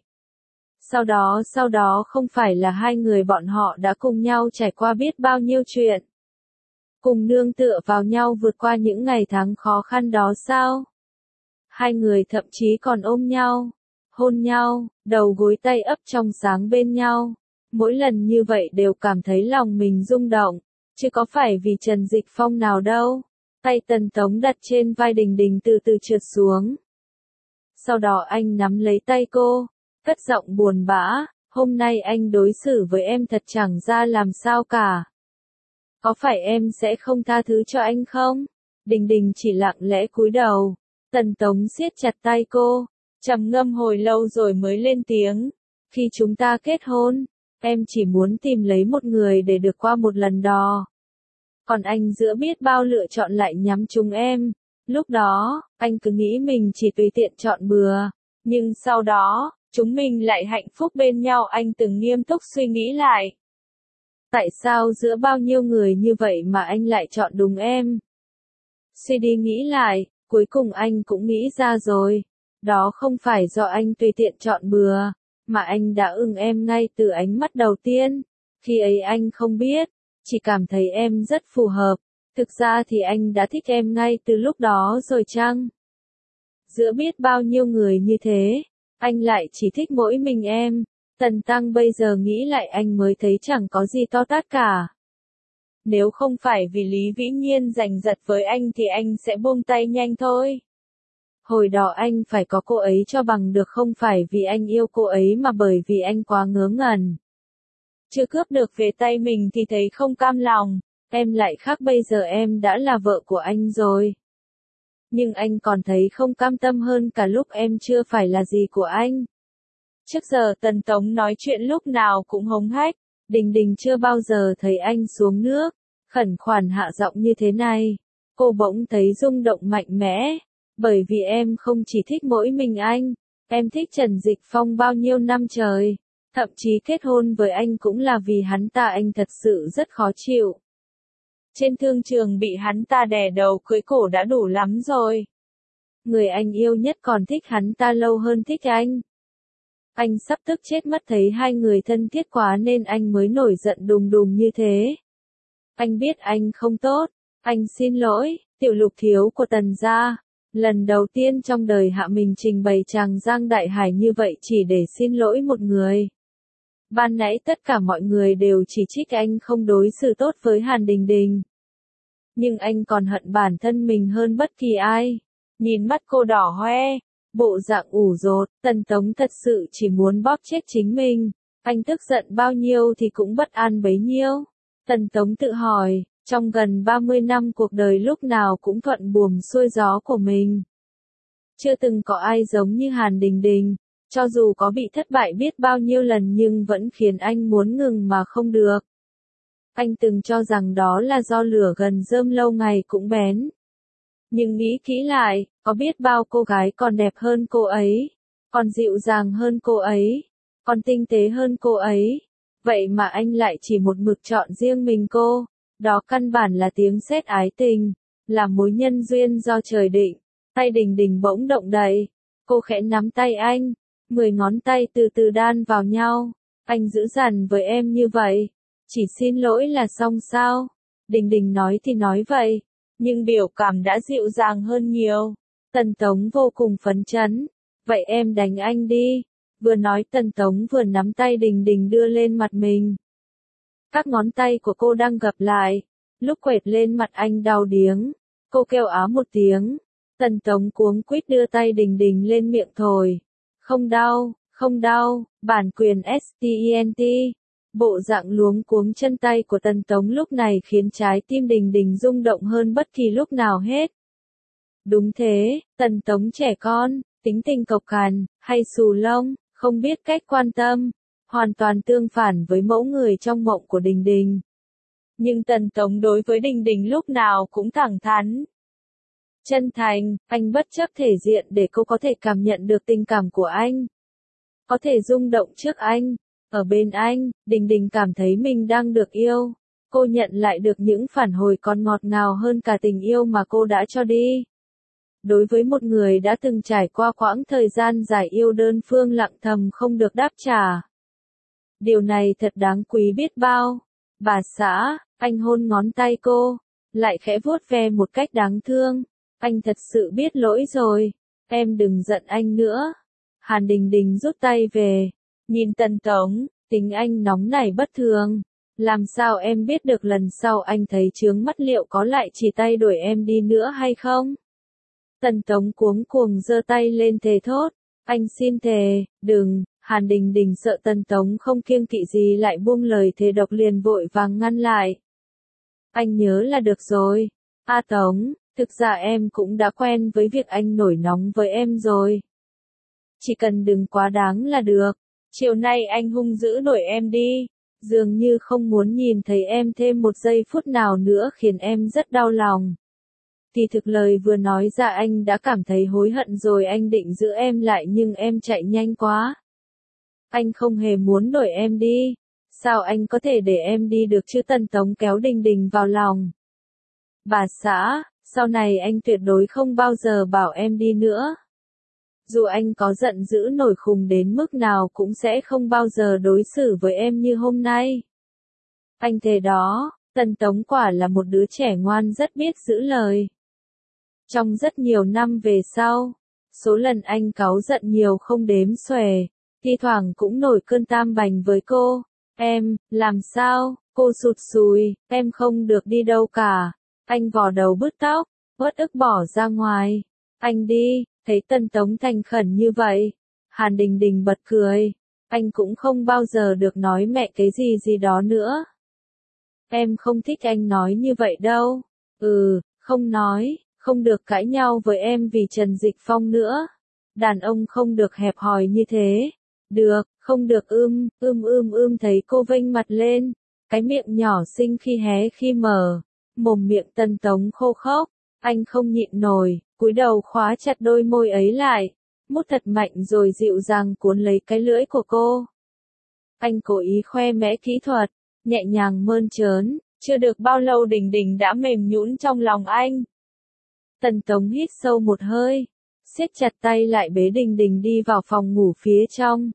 Sau đó không phải là hai người bọn họ đã cùng nhau trải qua biết bao nhiêu chuyện. Cùng nương tựa vào nhau vượt qua những ngày tháng khó khăn đó sao? Hai người thậm chí còn ôm nhau, hôn nhau, đầu gối tay ấp trong sáng bên nhau. Mỗi lần như vậy đều cảm thấy lòng mình rung động, chứ có phải vì Trần Dịch Phong nào đâu. Tay Tần Tống đặt trên vai Đình Đình từ từ trượt xuống. Sau đó anh nắm lấy tay cô, cất giọng buồn bã, hôm nay anh đối xử với em thật chẳng ra làm sao cả. Có phải em sẽ không tha thứ cho anh không? Đình Đình chỉ lặng lẽ cúi đầu. Tần Tống siết chặt tay cô, trầm ngâm hồi lâu rồi mới lên tiếng. Khi chúng ta kết hôn, em chỉ muốn tìm lấy một người để được qua một lần đò. Còn anh giữa biết bao lựa chọn lại nhắm trúng em. Lúc đó, anh cứ nghĩ mình chỉ tùy tiện chọn bừa. Nhưng sau đó, chúng mình lại hạnh phúc bên nhau. Anh từng nghiêm túc suy nghĩ lại. Tại sao giữa bao nhiêu người như vậy mà anh lại chọn đúng em? Suy đi nghĩ lại, cuối cùng anh cũng nghĩ ra rồi. Đó không phải do anh tùy tiện chọn bừa, mà anh đã ưng em ngay từ ánh mắt đầu tiên. Khi ấy anh không biết, chỉ cảm thấy em rất phù hợp. Thực ra thì anh đã thích em ngay từ lúc đó rồi chăng? Giữa biết bao nhiêu người như thế, anh lại chỉ thích mỗi mình em. Tần Tăng bây giờ nghĩ lại anh mới thấy chẳng có gì to tát cả. Nếu không phải vì Lý Vĩ Nhiên giành giật với anh thì anh sẽ buông tay nhanh thôi. Hồi đó anh phải có cô ấy cho bằng được, không phải vì anh yêu cô ấy mà bởi vì anh quá ngớ ngẩn. Chưa cướp được về tay mình thì thấy không cam lòng, em lại khác, bây giờ em đã là vợ của anh rồi. Nhưng anh còn thấy không cam tâm hơn cả lúc em chưa phải là gì của anh. Trước giờ Tần Tống nói chuyện lúc nào cũng hống hách, Đình Đình chưa bao giờ thấy anh xuống nước, khẩn khoản hạ giọng như thế này. Cô bỗng thấy rung động mạnh mẽ, bởi vì em không chỉ thích mỗi mình anh, em thích Trần Dịch Phong bao nhiêu năm trời, thậm chí kết hôn với anh cũng là vì hắn ta. Anh thật sự rất khó chịu. Trên thương trường bị hắn ta đè đầu cưỡi cổ đã đủ lắm rồi. Người anh yêu nhất còn thích hắn ta lâu hơn thích anh. Anh sắp tức chết mất thấy hai người thân thiết quá nên anh mới nổi giận đùng đùng như thế. Anh biết anh không tốt, anh xin lỗi. Tiểu Lục thiếu của Tần gia, lần đầu tiên trong đời Hạ mình trình bày tràng Giang Đại Hải như vậy chỉ để xin lỗi một người. Ban nãy tất cả mọi người đều chỉ trích anh không đối xử tốt với Hàn Đình Đình. Nhưng anh còn hận bản thân mình hơn bất kỳ ai. Nhìn mắt cô đỏ hoe, bộ dạng ủ rột, Tần Tống thật sự chỉ muốn bóp chết chính mình. Anh tức giận bao nhiêu thì cũng bất an bấy nhiêu. Tần Tống tự hỏi, trong gần 30 năm cuộc đời lúc nào cũng thuận buồm xuôi gió của mình. Chưa từng có ai giống như Hàn Đình Đình, cho dù có bị thất bại biết bao nhiêu lần nhưng vẫn khiến anh muốn ngừng mà không được. Anh từng cho rằng đó là do lửa gần rơm lâu ngày cũng bén. Nhưng nghĩ kỹ lại, có biết bao cô gái còn đẹp hơn cô ấy, còn dịu dàng hơn cô ấy, còn tinh tế hơn cô ấy. Vậy mà anh lại chỉ một mực chọn riêng mình cô. Đó căn bản là tiếng sét ái tình, là mối nhân duyên do trời định. Tay Đình Đình bỗng động đậy. Cô khẽ nắm tay anh, 10 ngón tay từ từ đan vào nhau. Anh dữ dằn với em như vậy, chỉ xin lỗi là xong sao? Đình Đình nói thì nói vậy, nhưng biểu cảm đã dịu dàng hơn nhiều. Tần Tống vô cùng phấn chấn. Vậy em đánh anh đi. Vừa nói Tần Tống vừa nắm tay Đình Đình đưa lên mặt mình. Các ngón tay của cô đang gập lại, lúc quệt lên mặt anh đau điếng. Cô kêu á một tiếng. Tần Tống cuống quýt đưa tay Đình Đình lên miệng thổi. Không đau, không đau, bản quyền STENT. Bộ dạng luống cuống chân tay của Tần Tống lúc này khiến trái tim Đình Đình rung động hơn bất kỳ lúc nào hết. Đúng thế, Tần Tống trẻ con, tính tình cộc cằn, hay xù lông, không biết cách quan tâm, hoàn toàn tương phản với mẫu người trong mộng của Đình Đình. Nhưng Tần Tống đối với Đình Đình lúc nào cũng thẳng thắn, chân thành. Anh bất chấp thể diện để cô có thể cảm nhận được tình cảm của anh, có thể rung động trước anh. Ở bên anh, Đình Đình cảm thấy mình đang được yêu. Cô nhận lại được những phản hồi còn ngọt ngào hơn cả tình yêu mà cô đã cho đi. Đối với một người đã từng trải qua quãng thời gian dài yêu đơn phương lặng thầm không được đáp trả. Điều này thật đáng quý biết bao. Bà xã, anh hôn ngón tay cô, lại khẽ vuốt ve một cách đáng thương. Anh thật sự biết lỗi rồi, em đừng giận anh nữa. Hàn Đình Đình rút tay về, nhìn Tần Tống, tính anh nóng nảy bất thường. Làm sao em biết được lần sau anh thấy chướng mắt liệu có lại chỉ tay đuổi em đi nữa hay không? Tần Tống cuống cuồng giơ tay lên thề thốt. Anh xin thề, đừng. Hàn Đình Đình sợ Tần Tống không kiêng kỵ gì lại buông lời thề độc liền vội vàng ngăn lại. Anh nhớ là được rồi. Tống, thực ra em cũng đã quen với việc anh nổi nóng với em rồi. Chỉ cần đừng quá đáng là được. Chiều nay anh hung dữ đuổi em đi. dường như không muốn nhìn thấy em thêm một giây phút nào nữa khiến em rất đau lòng. Kỳ thực lời vừa nói ra anh đã cảm thấy hối hận rồi, anh định giữ em lại nhưng em chạy nhanh quá. Anh không hề muốn đuổi em đi. Sao anh có thể để em đi được chứ? Tần Tống kéo Đình Đình vào lòng. Bà xã, sau này anh tuyệt đối không bao giờ bảo em đi nữa. Dù anh có giận dữ nổi khùng đến mức nào cũng sẽ không bao giờ đối xử với em như hôm nay. Anh thề đó. Tần Tống quả là một đứa trẻ ngoan rất biết giữ lời. Trong rất nhiều năm về sau, số lần anh cáu giận nhiều không đếm xuể, thi thoảng cũng nổi cơn tam bành với cô. Em, làm sao? Cô sụt sùi, em không được đi đâu cả. Anh vò đầu bứt tóc, uất ức bỏ ra ngoài. Anh đi, thấy Tần Tống thành khẩn như vậy. Hàn Đình Đình bật cười. Anh cũng không bao giờ được nói mẹ cái gì gì đó nữa. Em không thích anh nói như vậy đâu. Không nói, không được cãi nhau với em vì Trần Dịch Phong nữa. Đàn ông không được hẹp hòi như thế. Được, không được thấy cô vênh mặt lên. Cái miệng nhỏ xinh khi hé khi mở. Mồm miệng Tần Tống khô khốc. Anh không nhịn nổi, cúi đầu khóa chặt đôi môi ấy lại. Mút thật mạnh rồi dịu dàng cuốn lấy cái lưỡi của cô. Anh cố ý khoe mẽ kỹ thuật, nhẹ nhàng mơn trớn. Chưa được bao lâu Đình Đình đã mềm nhũn trong lòng anh. Tần Tống hít sâu một hơi, siết chặt tay lại bế Đình Đình đi vào phòng ngủ phía trong.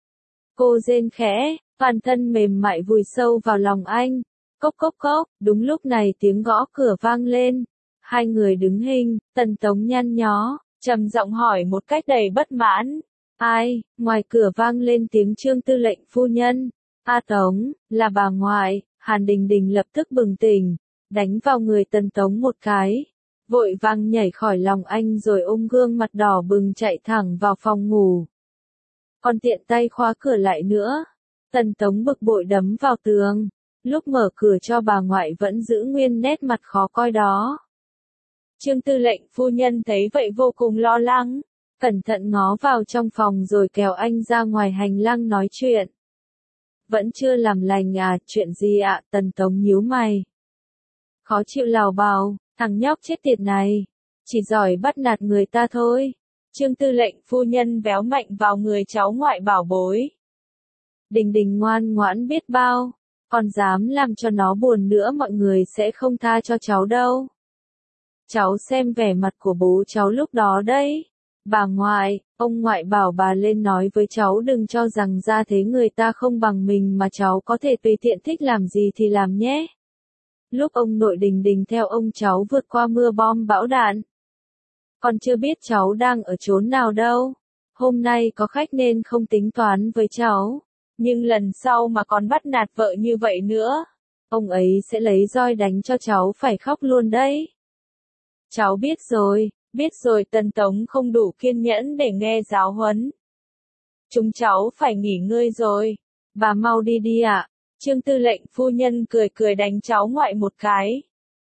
Cô rên khẽ, toàn thân mềm mại vùi sâu vào lòng anh. Cốc cốc cốc, đúng lúc này tiếng gõ cửa vang lên. Hai người đứng hình, Tần Tống nhăn nhó, trầm giọng hỏi một cách đầy bất mãn. Ai? Ngoài cửa vang lên tiếng Trương tư lệnh phu nhân. A Tống, là bà ngoại. Hàn Đình Đình lập tức bừng tỉnh, đánh vào người Tần Tống một cái. Vội vàng nhảy khỏi lòng anh rồi ôm gương mặt đỏ bừng chạy thẳng vào phòng ngủ. Còn tiện tay khóa cửa lại nữa. Tần Tống bực bội đấm vào tường. Lúc mở cửa cho bà ngoại vẫn giữ nguyên nét mặt khó coi đó. Trương tư lệnh phu nhân thấy vậy vô cùng lo lắng. Cẩn thận ngó vào trong phòng rồi kéo anh ra ngoài hành lang nói chuyện. Vẫn chưa làm lành à? Chuyện gì ạ? Tần Tống nhíu mày. Khó chịu lào bào. Thằng nhóc chết tiệt này, chỉ giỏi bắt nạt người ta thôi. Trương tư lệnh phu nhân véo mạnh vào người cháu ngoại bảo bối. Đình Đình ngoan ngoãn biết bao, còn dám làm cho nó buồn nữa mọi người sẽ không tha cho cháu đâu. Cháu xem vẻ mặt của bố cháu lúc đó đấy. Bà ngoại, ông ngoại bảo bà lên nói với cháu đừng cho rằng ra thế người ta không bằng mình mà cháu có thể tùy tiện thích làm gì thì làm nhé. Lúc ông nội Đình Đình theo ông cháu vượt qua mưa bom bão đạn. Còn chưa biết cháu đang ở chốn nào đâu. Hôm nay có khách nên không tính toán với cháu. Nhưng lần sau mà còn bắt nạt vợ như vậy nữa, ông ấy sẽ lấy roi đánh cho cháu phải khóc luôn đấy. Cháu biết rồi, Tần Tống không đủ kiên nhẫn để nghe giáo huấn. Chúng cháu phải nghỉ ngơi rồi. Bà mau đi đi ạ. Trương tư lệnh phu nhân cười cười đánh cháu ngoại một cái.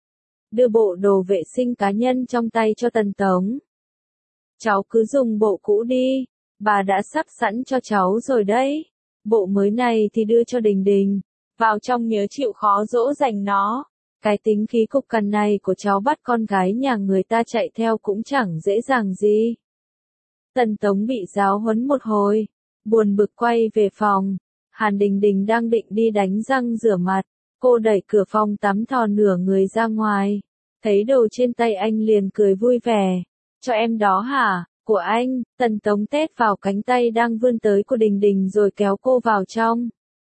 Đưa bộ đồ vệ sinh cá nhân trong tay cho Tần Tống. Cháu cứ dùng bộ cũ đi, bà đã sắp sẵn cho cháu rồi đấy. Bộ mới này thì đưa cho Đình Đình, vào trong nhớ chịu khó dỗ dành nó. Cái tính khí cục cằn này của cháu bắt con gái nhà người ta chạy theo cũng chẳng dễ dàng gì. Tần Tống bị giáo huấn một hồi, buồn bực quay về phòng. Hàn Đình Đình đang định đi đánh răng rửa mặt, cô đẩy cửa phòng tắm thò nửa người ra ngoài, thấy đồ trên tay anh liền cười vui vẻ. Cho em đó hả? Của anh. Tần Tống tét vào cánh tay đang vươn tới của Đình Đình rồi kéo cô vào trong.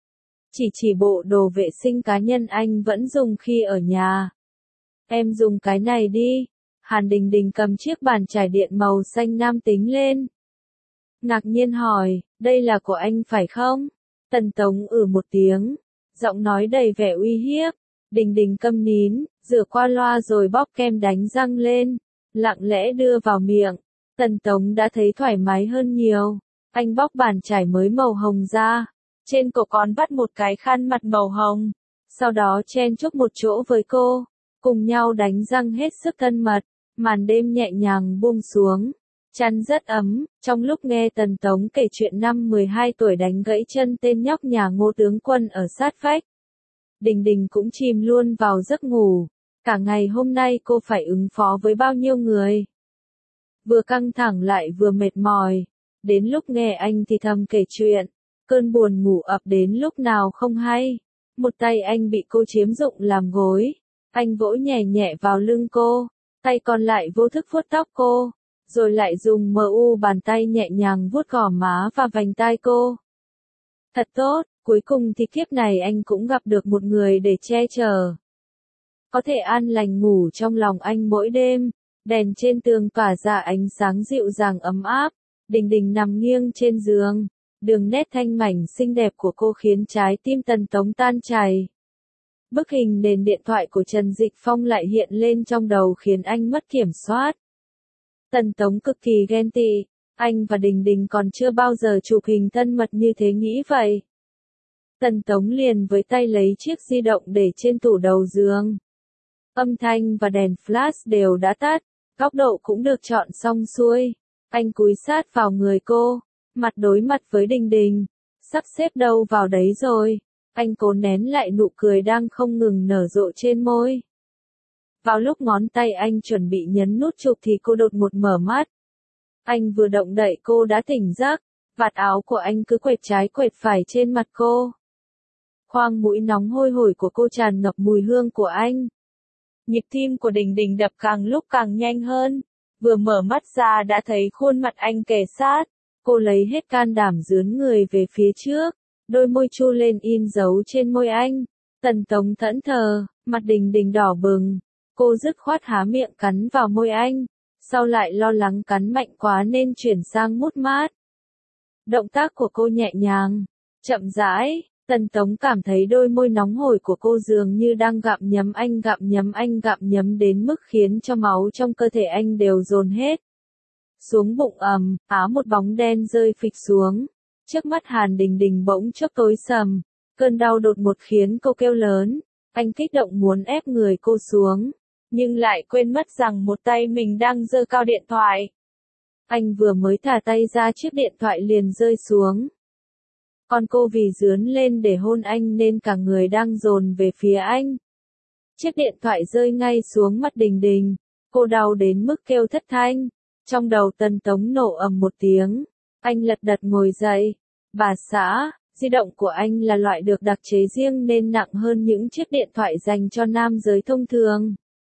Chỉ bộ đồ vệ sinh cá nhân anh vẫn dùng khi ở nhà. Em dùng cái này đi. Hàn Đình Đình cầm chiếc bàn chải điện màu xanh nam tính lên. Ngạc nhiên hỏi, đây là của anh phải không? Tần Tống một tiếng, giọng nói đầy vẻ uy hiếp. Đình Đình câm nín, rửa qua loa rồi bóp kem đánh răng lên, lặng lẽ đưa vào miệng. Tần Tống đã thấy thoải mái hơn nhiều. Anh bóc bàn chải mới màu hồng ra, trên cổ còn vắt một cái khăn mặt màu hồng. Sau đó chen chúc một chỗ với cô, cùng nhau đánh răng hết sức thân mật. Màn đêm nhẹ nhàng buông xuống, Chăn rất ấm, trong lúc nghe Tần Tống kể chuyện năm 12 tuổi đánh gãy chân tên nhóc nhà Ngô tướng quân ở sát vách. Đình Đình cũng chìm luôn vào giấc ngủ. Cả ngày hôm nay cô phải ứng phó với bao nhiêu người. Vừa căng thẳng lại vừa mệt mỏi. Đến lúc nghe anh thì thầm kể chuyện, cơn buồn ngủ ập đến lúc nào không hay. Một tay anh bị cô chiếm dụng làm gối. Anh vỗ nhẹ nhẹ vào lưng cô, tay còn lại vô thức vuốt tóc cô, rồi lại dùng bàn tay nhẹ nhàng vuốt gò má và vành tai cô. Thật tốt, cuối cùng thì kiếp này anh cũng gặp được một người để che chở. Có thể an lành ngủ trong lòng anh mỗi đêm, đèn trên tường tỏa ra ánh sáng dịu dàng ấm áp, Đình Đình nằm nghiêng trên giường, đường nét thanh mảnh xinh đẹp của cô khiến trái tim Tần Tống tan chảy. Bức hình nền điện thoại của Trần Dịch Phong lại hiện lên trong đầu khiến anh mất kiểm soát. Tần Tống cực kỳ ghen tị, anh và Đình Đình còn chưa bao giờ chụp hình thân mật như thế nghĩ vậy. Tần Tống liền với tay lấy chiếc di động để trên tủ đầu giường. Âm thanh và đèn flash đều đã tắt, góc độ cũng được chọn xong xuôi. Anh cúi sát vào người cô, mặt đối mặt với Đình Đình, sắp xếp đâu vào đấy rồi. Anh cố nén lại nụ cười đang không ngừng nở rộ trên môi. Vào lúc ngón tay anh chuẩn bị nhấn nút chụp thì cô đột ngột mở mắt. Anh vừa động đậy cô đã tỉnh giấc, vạt áo của anh cứ quệt trái quệt phải trên mặt cô. Khoang mũi nóng hôi hổi của cô tràn ngập mùi hương của anh. Nhịp tim của Đình Đình đập càng lúc càng nhanh hơn, vừa mở mắt ra đã thấy khuôn mặt anh kề sát. Cô lấy hết can đảm dướn người về phía trước, đôi môi chu lên in dấu trên môi anh. Tần Tống thẫn thờ, mặt Đình Đình đỏ bừng, cô dứt khoát há miệng cắn vào môi anh, sau lại lo lắng cắn mạnh quá nên chuyển sang mút mát. Động tác của cô nhẹ nhàng, chậm rãi, Tần Tống cảm thấy đôi môi nóng hổi của cô dường như đang gặm nhấm đến mức khiến cho máu trong cơ thể anh đều dồn hết xuống bụng. Một bóng đen rơi phịch xuống. Trước mắt Hàn Đình Đình bỗng chốc tối sầm, cơn đau đột ngột khiến cô kêu lớn. Anh kích động muốn ép người cô xuống, nhưng lại quên mất rằng một tay mình đang giơ cao điện thoại. Anh vừa mới thả tay ra chiếc điện thoại liền rơi xuống. Còn cô vì dướn lên để hôn anh nên cả người đang dồn về phía anh. Chiếc điện thoại rơi ngay xuống mặt Đình Đình, cô đau đến mức kêu thất thanh. Trong đầu Tần Tống nổ ầm một tiếng, anh lật đật ngồi dậy. Bà xã, di động của anh là loại được đặc chế riêng nên nặng hơn những chiếc điện thoại dành cho nam giới thông thường.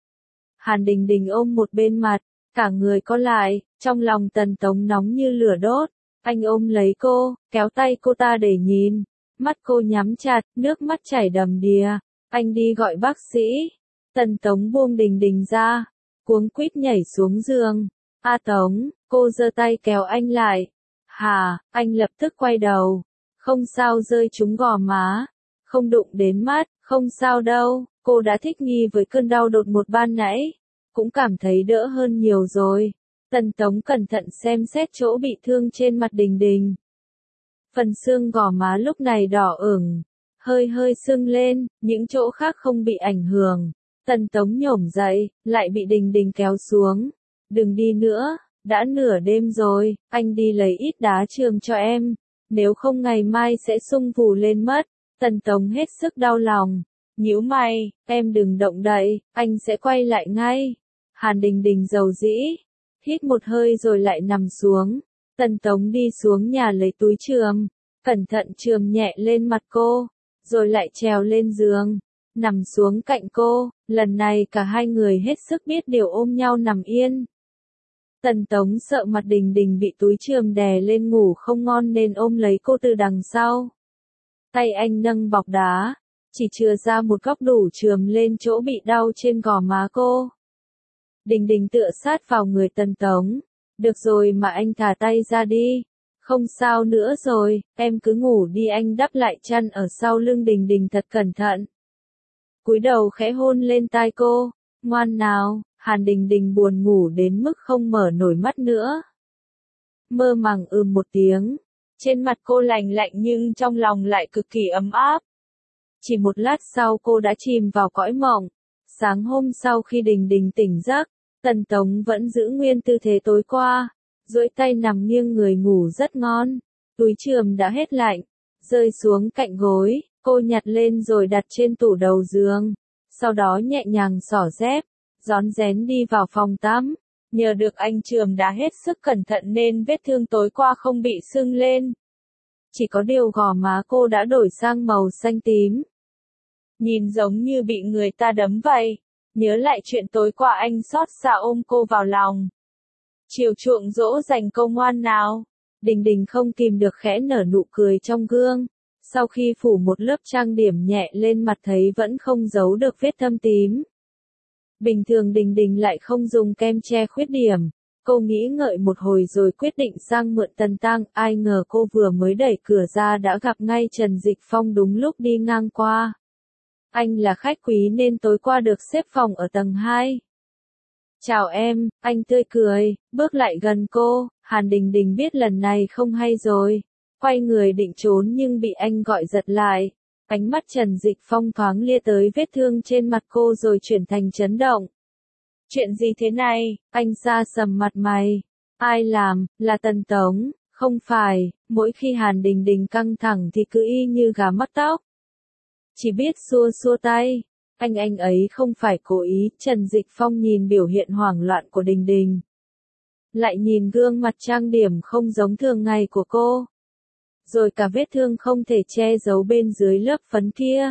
Hàn Đình Đình ôm một bên mặt, cả người co lại, trong lòng Tần Tống nóng như lửa đốt. Anh ôm lấy cô, kéo tay cô ta để nhìn. Mắt cô nhắm chặt, nước mắt chảy đầm đìa. Anh đi gọi bác sĩ. Tần Tống buông Đình Đình ra, cuống quýt nhảy xuống giường. A Tống, cô giơ tay kéo anh lại. Hà, anh lập tức quay đầu. Không sao, rơi trúng gò má. Không đụng đến mắt, không sao đâu. Cô đã thích nghi với cơn đau đột ngột ban nãy. Cũng cảm thấy đỡ hơn nhiều rồi. Tần Tống cẩn thận xem xét chỗ bị thương trên mặt Đình Đình. Phần xương gò má lúc này đỏ ửng, hơi sưng lên, những chỗ khác không bị ảnh hưởng. Tần Tống nhổm dậy, lại bị Đình Đình kéo xuống. Đừng đi nữa, đã nửa đêm rồi, anh đi lấy ít đá trường cho em. Nếu không ngày mai sẽ sưng phù lên mất. Tần Tống hết sức đau lòng. Nhíu mày, em đừng động đậy, anh sẽ quay lại ngay. Hàn Đình Đình dầu dĩ. Hít một hơi rồi lại nằm xuống. Tần Tống đi xuống nhà lấy túi chườm, cẩn thận chườm nhẹ lên mặt cô, rồi lại trèo lên giường, nằm xuống cạnh cô. Lần này cả hai người hết sức biết điều ôm nhau nằm yên. Tần Tống sợ mặt Đình Đình bị túi chườm đè lên ngủ không ngon nên ôm lấy cô từ đằng sau. Tay anh nâng bọc đá, chỉ chừa ra một góc đủ chườm lên chỗ bị đau trên gò má cô. Đình Đình tựa sát vào người Tần Tống. Được rồi mà anh thả tay ra đi. Không sao nữa rồi, em cứ ngủ đi. Anh đắp lại chăn ở sau lưng Đình Đình thật cẩn thận. Cúi đầu khẽ hôn lên tai cô. Ngoan nào. Hàn Đình Đình buồn ngủ đến mức không mở nổi mắt nữa. Mơ màng một tiếng. Trên mặt cô lạnh lạnh nhưng trong lòng lại cực kỳ ấm áp. Chỉ một lát sau cô đã chìm vào cõi mộng. Sáng hôm sau khi Đình Đình tỉnh giấc, Tần Tống vẫn giữ nguyên tư thế tối qua. duỗi tay nằm nghiêng người ngủ rất ngon. Túi chườm đã hết lạnh, rơi xuống cạnh gối, cô nhặt lên rồi đặt trên tủ đầu giường. Sau đó nhẹ nhàng xỏ dép, rón rén đi vào phòng tắm. Nhờ được anh chườm đã hết sức cẩn thận nên vết thương tối qua không bị sưng lên. Chỉ có điều gò má cô đã đổi sang màu xanh tím. Nhìn giống như bị người ta đấm vậy. Nhớ lại chuyện tối qua anh xót xa ôm cô vào lòng. Chiều chuộng dỗ dành câu ngoan nào. Đình Đình không kìm được khẽ nở nụ cười trong gương. Sau khi phủ một lớp trang điểm nhẹ lên mặt thấy vẫn không giấu được vết thâm tím. Bình thường Đình Đình lại không dùng kem che khuyết điểm. Cô nghĩ ngợi một hồi rồi quyết định sang mượn Tần Tăng, ai ngờ cô vừa mới đẩy cửa ra đã gặp ngay Trần Dịch Phong đúng lúc đi ngang qua. Anh là khách quý nên tối qua được xếp phòng ở tầng 2. Chào em, anh tươi cười, bước lại gần cô, Hàn Đình Đình biết lần này không hay rồi. Quay người định trốn nhưng bị anh gọi giật lại. Ánh mắt Trần Dịch Phong thoáng lia tới vết thương trên mặt cô rồi chuyển thành chấn động. Chuyện gì thế này? Anh sa sầm mặt mày. Ai làm? Là Tần Tống. Không phải, mỗi khi Hàn Đình Đình căng thẳng thì cứ y như gà mắc tóc. Chỉ biết xua xua tay. Anh ấy không phải cố ý. Trần Dịch Phong nhìn biểu hiện hoảng loạn của Đình Đình. Lại nhìn gương mặt trang điểm không giống thường ngày của cô. Rồi cả vết thương không thể che giấu bên dưới lớp phấn kia.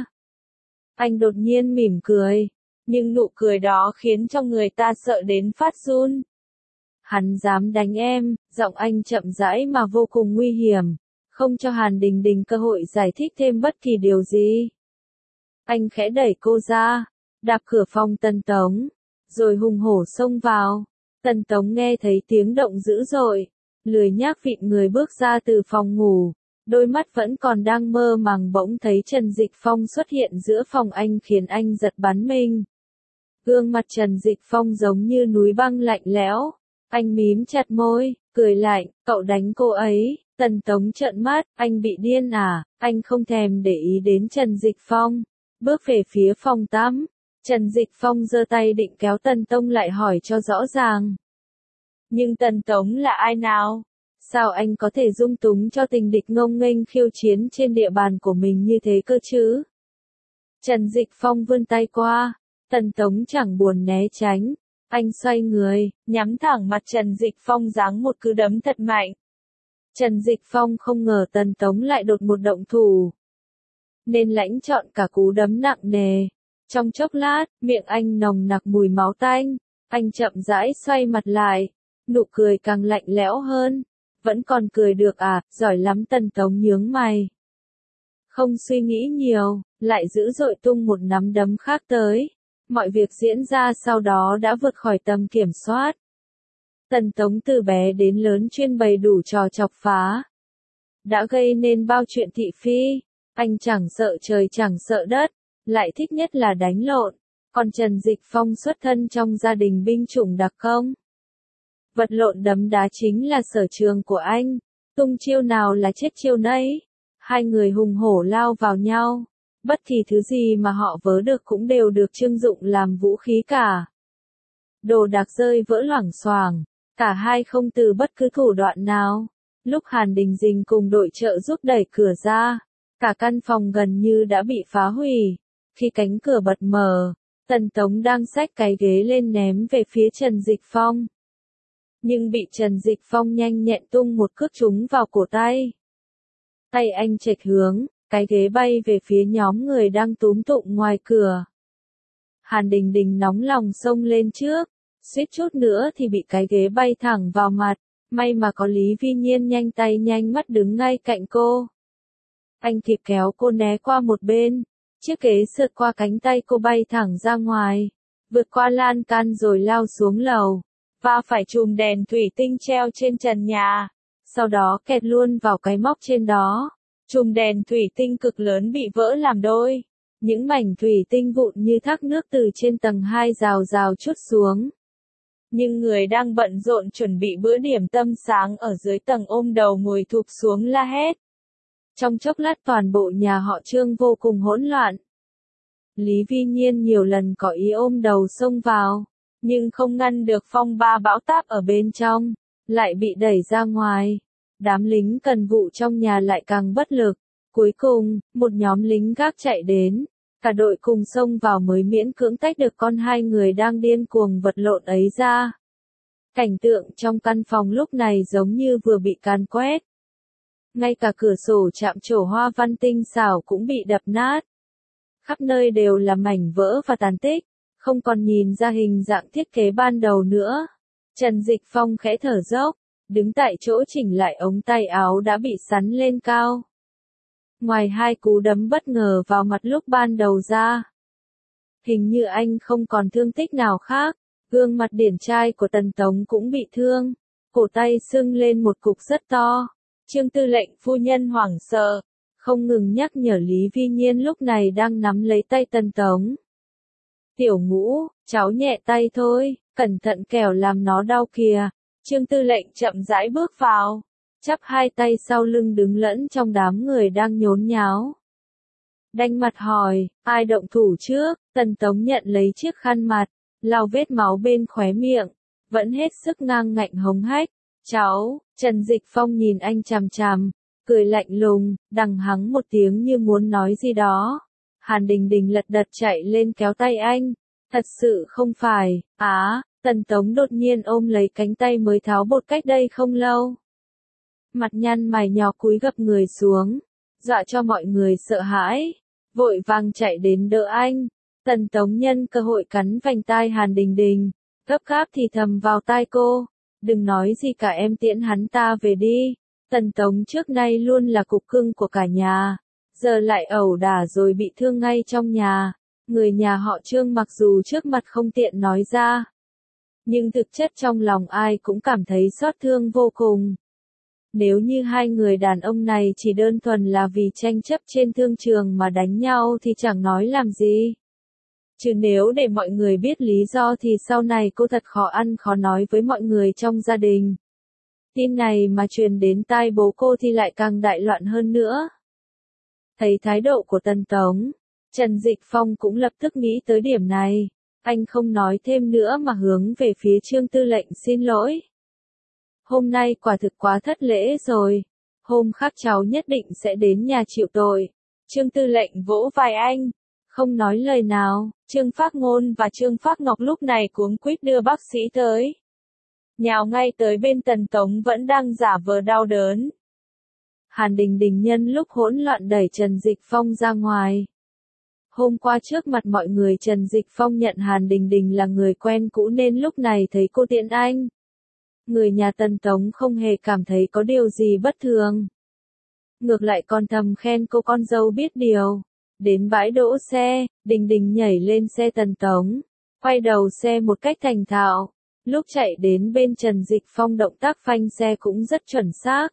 Anh đột nhiên mỉm cười. Nhưng nụ cười đó khiến cho người ta sợ đến phát run. Hắn dám đánh em, giọng anh chậm rãi mà vô cùng nguy hiểm. Không cho Hàn Đình Đình cơ hội giải thích thêm bất kỳ điều gì. Anh khẽ đẩy cô ra, đạp cửa phòng Tần Tống, rồi hùng hổ xông vào. Tần Tống nghe thấy tiếng động dữ dội, lười nhác vịn người bước ra từ phòng ngủ. Đôi mắt vẫn còn đang mơ màng bỗng thấy Trần Dịch Phong xuất hiện giữa phòng anh khiến anh giật bắn mình. Gương mặt Trần Dịch Phong giống như núi băng lạnh lẽo. Anh mím chặt môi, cười lạnh, cậu đánh cô ấy. Tần Tống trợn mắt, anh bị điên à? Anh không thèm để ý đến Trần Dịch Phong. Bước về phía phòng tắm. Trần Dịch Phong giơ tay định kéo Tần Tông lại hỏi cho rõ ràng. Nhưng Tần Tống là ai nào? Sao anh có thể dung túng cho tình địch ngông nghênh khiêu chiến trên địa bàn của mình như thế cơ chứ? Trần Dịch Phong vươn tay qua. Tần Tống chẳng buồn né tránh. Anh xoay người, nhắm thẳng mặt Trần Dịch Phong giáng một cú đấm thật mạnh. Trần Dịch Phong không ngờ Tần Tống lại đột một động thủ. Nên lãnh chọn cả cú đấm nặng nề. Trong chốc lát, miệng anh nồng nặc mùi máu tanh. Anh chậm rãi xoay mặt lại. Nụ cười càng lạnh lẽo hơn. Vẫn còn cười được à, giỏi lắm. Tần Tống nhướng mày. Không suy nghĩ nhiều, lại dữ dội tung một nắm đấm khác tới. Mọi việc diễn ra sau đó đã vượt khỏi tầm kiểm soát. Tần Tống từ bé đến lớn chuyên bày đủ trò chọc phá. Đã gây nên bao chuyện thị phi. Anh chẳng sợ trời chẳng sợ đất, lại thích nhất là đánh lộn. Còn Trần Dịch Phong xuất thân trong gia đình binh chủng đặc công. Vật lộn đấm đá chính là sở trường của anh. Tung chiêu nào là chết chiêu nấy. Hai người hùng hổ lao vào nhau. Bất kỳ thứ gì mà họ vớ được cũng đều được trưng dụng làm vũ khí cả. Đồ đạc rơi vỡ loảng xoảng. Cả hai không từ bất cứ thủ đoạn nào. Lúc Hàn Đình Dình cùng đội trợ giúp đẩy cửa ra, cả căn phòng gần như đã bị phá hủy. Khi cánh cửa bật mở, Tần Tống đang xách cái ghế lên ném về phía Trần Dịch Phong. Nhưng bị Trần Dịch Phong nhanh nhẹn tung một cước trúng vào cổ tay. Tay anh chệch hướng, cái ghế bay về phía nhóm người đang túm tụm ngoài cửa. Hàn Đình Đình nóng lòng xông lên trước, suýt chút nữa thì bị cái ghế bay thẳng vào mặt. May mà có Lý Vi Nhiên nhanh tay nhanh mắt đứng ngay cạnh cô. Anh kịp kéo cô né qua một bên. Chiếc ghế sượt qua cánh tay cô bay thẳng ra ngoài, vượt qua lan can rồi lao xuống lầu, và phải chùm đèn thủy tinh treo trên trần nhà. Sau đó kẹt luôn vào cái móc trên đó. Chùm đèn thủy tinh cực lớn bị vỡ làm đôi. Những mảnh thủy tinh vụn như thác nước từ trên tầng 2 rào rào trút xuống. Nhưng người đang bận rộn chuẩn bị bữa điểm tâm sáng ở dưới tầng ôm đầu ngồi thụp xuống la hét. Trong chốc lát toàn bộ nhà họ Trương vô cùng hỗn loạn. Lý Vi Nhiên nhiều lần có ý ôm đầu xông vào, nhưng không ngăn được phong ba bão táp ở bên trong. lại bị đẩy ra ngoài. Đám lính cần vụ trong nhà lại càng bất lực. Cuối cùng, một nhóm lính gác chạy đến. Cả đội cùng xông vào mới miễn cưỡng tách được con hai người đang điên cuồng vật lộn ấy ra. Cảnh tượng trong căn phòng lúc này giống như vừa bị càn quét. Ngay cả cửa sổ chạm trổ hoa văn tinh xảo cũng bị đập nát. Khắp nơi đều là mảnh vỡ và tàn tích, không còn nhìn ra hình dạng thiết kế ban đầu nữa. Trần Dịch Phong khẽ thở dốc, đứng tại chỗ chỉnh lại ống tay áo đã bị sắn lên cao. Ngoài hai cú đấm bất ngờ vào mặt lúc ban đầu ra, hình như anh không còn thương tích nào khác. Gương mặt điển trai của Tần Tống cũng bị thương, cổ tay sưng lên một cục rất to. Trương tư lệnh phu nhân hoảng sợ, không ngừng nhắc nhở Lý Vi Nhiên lúc này đang nắm lấy tay Tần Tống. Tiểu Ngũ, cháu nhẹ tay thôi, cẩn thận kẻo làm nó đau kìa. Trương tư lệnh chậm rãi bước vào, chắp hai tay sau lưng đứng lẫn trong đám người đang nhốn nháo. Đanh mặt hỏi, ai động thủ trước? Tần Tống nhận lấy chiếc khăn mặt, lau vết máu bên khóe miệng, vẫn hết sức ngang ngạnh hống hách. Cháu. Trần Dịch Phong nhìn anh chằm chằm, cười lạnh lùng, đằng hắng một tiếng như muốn nói gì đó. Hàn Đình Đình lật đật chạy lên kéo tay anh. Thật sự không phải, Tần Tống đột nhiên ôm lấy cánh tay mới tháo bột cách đây không lâu. Mặt nhăn mày nhò cúi gập người xuống, dọa cho mọi người sợ hãi, vội vàng chạy đến đỡ anh. Tần Tống nhân cơ hội cắn vành tai Hàn Đình Đình, gấp gáp thì thầm vào tai cô. Đừng nói gì cả, em tiễn hắn ta về đi. Tần Tống trước nay luôn là cục cưng của cả nhà, giờ lại ẩu đả rồi bị thương ngay trong nhà. Người nhà họ Trương mặc dù trước mặt không tiện nói ra, nhưng thực chất trong lòng ai cũng cảm thấy xót thương vô cùng. Nếu như hai người đàn ông này chỉ đơn thuần là vì tranh chấp trên thương trường mà đánh nhau thì chẳng nói làm gì. Chứ nếu để mọi người biết lý do thì sau này cô thật khó ăn khó nói với mọi người trong gia đình. Tin này mà truyền đến tai bố cô thì lại càng đại loạn hơn nữa. Thấy thái độ của Tần Tống, Trần Dịch Phong cũng lập tức nghĩ tới điểm này. Anh không nói thêm nữa mà hướng về phía Trương tư lệnh xin lỗi. Hôm nay quả thực quá thất lễ rồi. Hôm khác cháu nhất định sẽ đến nhà chịu tội. Trương tư lệnh vỗ vai anh, không nói lời nào. Trương Phác Ngôn và Trương Phác Ngọc lúc này cuống quýt đưa bác sĩ tới. Nhào ngay tới bên Tần Tống vẫn đang giả vờ đau đớn. Hàn Đình Đình nhân lúc hỗn loạn đẩy Trần Dịch Phong ra ngoài. Hôm qua trước mặt mọi người Trần Dịch Phong nhận Hàn Đình Đình là người quen cũ nên lúc này thấy cô tiễn anh. Người nhà Tần Tống không hề cảm thấy có điều gì bất thường. Ngược lại còn thầm khen cô con dâu biết điều. Đến bãi đỗ xe, Đình Đình nhảy lên xe Tần Tống, quay đầu xe một cách thành thạo. Lúc chạy đến bên Trần Dịch Phong động tác phanh xe cũng rất chuẩn xác.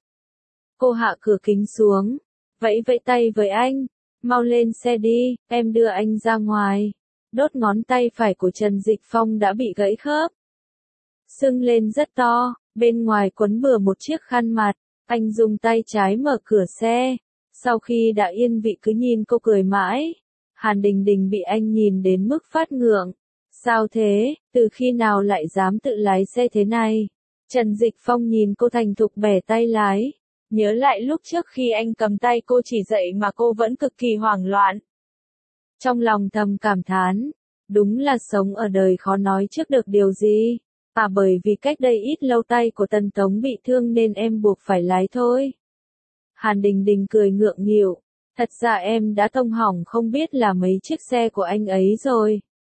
Cô hạ cửa kính xuống, vẫy vẫy tay với anh, mau lên xe đi, em đưa anh ra ngoài. Đốt ngón tay phải của Trần Dịch Phong đã bị gãy khớp, sưng lên rất to, bên ngoài quấn bừa một chiếc khăn mặt. Anh dùng tay trái mở cửa xe, sau khi đã yên vị cứ nhìn cô cười mãi. Hàn Đình Đình bị anh nhìn đến mức phát ngượng. Sao thế, từ khi nào lại dám tự lái xe thế này? Trần Dịch Phong nhìn cô thành thục bẻ tay lái. Nhớ lại lúc trước khi anh cầm tay cô chỉ dạy mà cô vẫn cực kỳ hoảng loạn. Trong lòng thầm cảm thán, đúng là sống ở đời khó nói trước được điều gì. Bởi vì cách đây ít lâu tay của Tần Tống bị thương nên em buộc phải lái thôi. Hàn Đình Đình cười ngượng nghịu, thật ra em đã tông hỏng không biết là mấy chiếc xe của anh ấy rồi.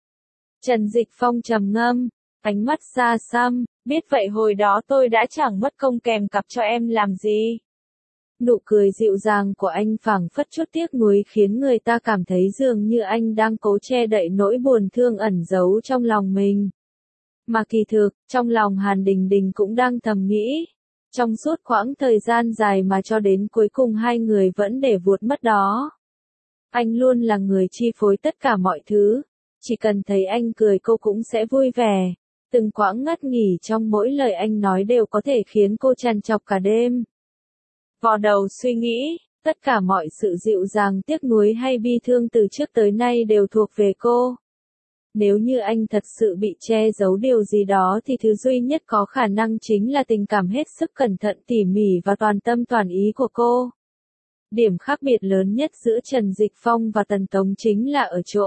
Trần Dịch Phong trầm ngâm, ánh mắt xa xăm, biết vậy hồi đó tôi đã chẳng mất công kèm cặp cho em làm gì. Nụ cười dịu dàng của anh phảng phất chút tiếc nuối khiến người ta cảm thấy dường như anh đang cố che đậy nỗi buồn thương ẩn giấu trong lòng mình. Mà kỳ thực, trong lòng Hàn Đình Đình cũng đang thầm nghĩ. Trong suốt quãng thời gian dài mà cho đến cuối cùng hai người vẫn để vuột mất đó. Anh luôn là người chi phối tất cả mọi thứ. Chỉ cần thấy anh cười cô cũng sẽ vui vẻ. Từng quãng ngắt nghỉ trong mỗi lời anh nói đều có thể khiến cô trằn trọc cả đêm. Vò đầu suy nghĩ, tất cả mọi sự dịu dàng tiếc nuối hay bi thương từ trước tới nay đều thuộc về cô. Nếu như anh thật sự bị che giấu điều gì đó thì thứ duy nhất có khả năng chính là tình cảm hết sức cẩn thận tỉ mỉ và toàn tâm toàn ý của cô. Điểm khác biệt lớn nhất giữa Trần Dịch Phong và Tần Tống chính là ở chỗ.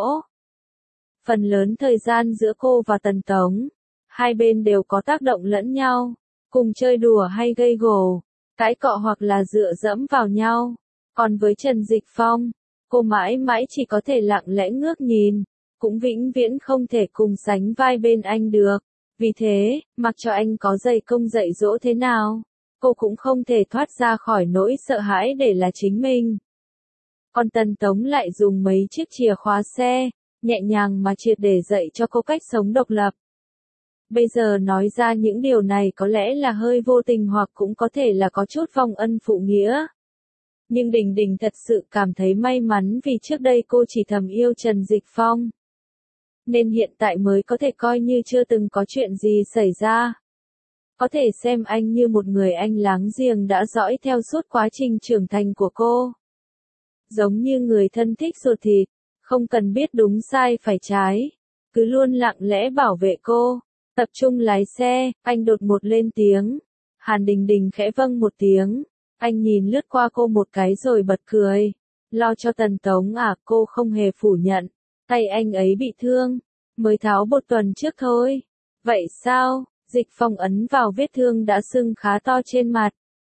Phần lớn thời gian giữa cô và Tần Tống, hai bên đều có tác động lẫn nhau, cùng chơi đùa hay gây gổ, cãi cọ hoặc là dựa dẫm vào nhau. Còn với Trần Dịch Phong, cô mãi mãi chỉ có thể lặng lẽ ngước nhìn, cũng vĩnh viễn không thể cùng sánh vai bên anh được. Vì thế, mặc cho anh có dày công dạy dỗ thế nào, cô cũng không thể thoát ra khỏi nỗi sợ hãi để là chính mình. Còn Tần Tống lại dùng mấy chiếc chìa khóa xe, nhẹ nhàng mà triệt để dạy cho cô cách sống độc lập. Bây giờ nói ra những điều này có lẽ là hơi vô tình hoặc cũng có thể là có chút vong ân phụ nghĩa. Nhưng Đình Đình thật sự cảm thấy may mắn vì trước đây cô chỉ thầm yêu Trần Dịch Phong. Nên hiện tại mới có thể coi như chưa từng có chuyện gì xảy ra. Có thể xem anh như một người anh láng giềng đã dõi theo suốt quá trình trưởng thành của cô. Giống như người thân thích ruột thịt, không cần biết đúng sai phải trái, cứ luôn lặng lẽ bảo vệ cô. Tập trung lái xe, anh đột ngột lên tiếng. Hàn Đình Đình khẽ vâng một tiếng. Anh nhìn lướt qua cô một cái rồi bật cười. Lo cho Tần Tống à, cô không hề phủ nhận. Tay anh ấy bị thương, mới tháo một tuần trước thôi. Vậy sao? Dịch Phong ấn vào vết thương đã sưng khá to trên mặt.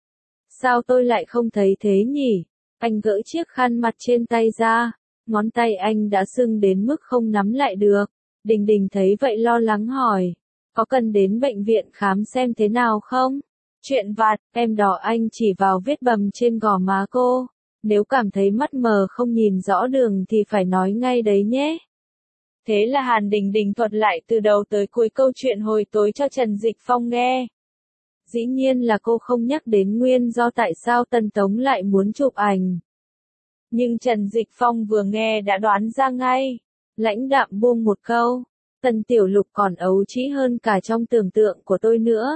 Sao tôi lại không thấy thế nhỉ? Anh gỡ chiếc khăn mặt trên tay ra. Ngón tay anh đã sưng đến mức không nắm lại được. Đình Đình thấy vậy lo lắng hỏi. Có cần đến bệnh viện khám xem thế nào không? Chuyện vặt, em đỏ anh chỉ vào vết bầm trên gò má cô. Nếu cảm thấy mắt mờ không nhìn rõ đường thì phải nói ngay đấy nhé. Thế là Hàn Đình Đình thuật lại từ đầu tới cuối câu chuyện hồi tối cho Trần Dịch Phong nghe. Dĩ nhiên là cô không nhắc đến nguyên do tại sao Tần Tống lại muốn chụp ảnh. Nhưng Trần Dịch Phong vừa nghe đã đoán ra ngay. Lãnh đạm buông một câu. Tần Tiểu Lục còn ấu trĩ hơn cả trong tưởng tượng của tôi nữa.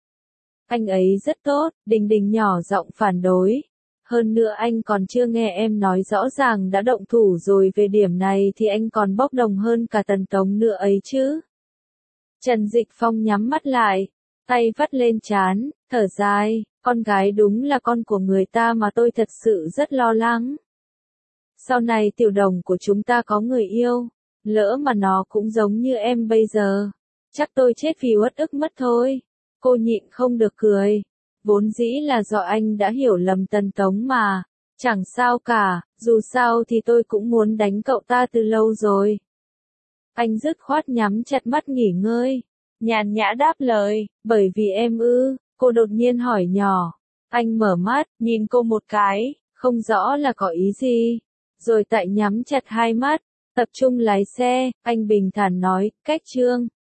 Anh ấy rất tốt, Đình Đình nhỏ giọng phản đối. Hơn nữa anh còn chưa nghe em nói rõ ràng đã động thủ rồi, về điểm này thì anh còn bốc đồng hơn cả Tần Tống nữa ấy chứ. Trần Dịch Phong nhắm mắt lại, tay vắt lên trán, thở dài, con gái đúng là con của người ta mà tôi thật sự rất lo lắng. Sau này Tiểu Đồng của chúng ta có người yêu, lỡ mà nó cũng giống như em bây giờ, chắc tôi chết vì uất ức mất thôi. Cô nhịn không được cười. Vốn dĩ là do anh đã hiểu lầm Tần Tống mà. Chẳng sao cả, dù sao thì tôi cũng muốn đánh cậu ta từ lâu rồi. Anh dứt khoát nhắm chặt mắt nghỉ ngơi. Nhàn nhã đáp lời, bởi vì em ư, cô đột nhiên hỏi nhỏ. Anh mở mắt, nhìn cô một cái, không rõ là có ý gì. Rồi tại nhắm chặt hai mắt, tập trung lái xe, anh bình thản nói, cách Trương.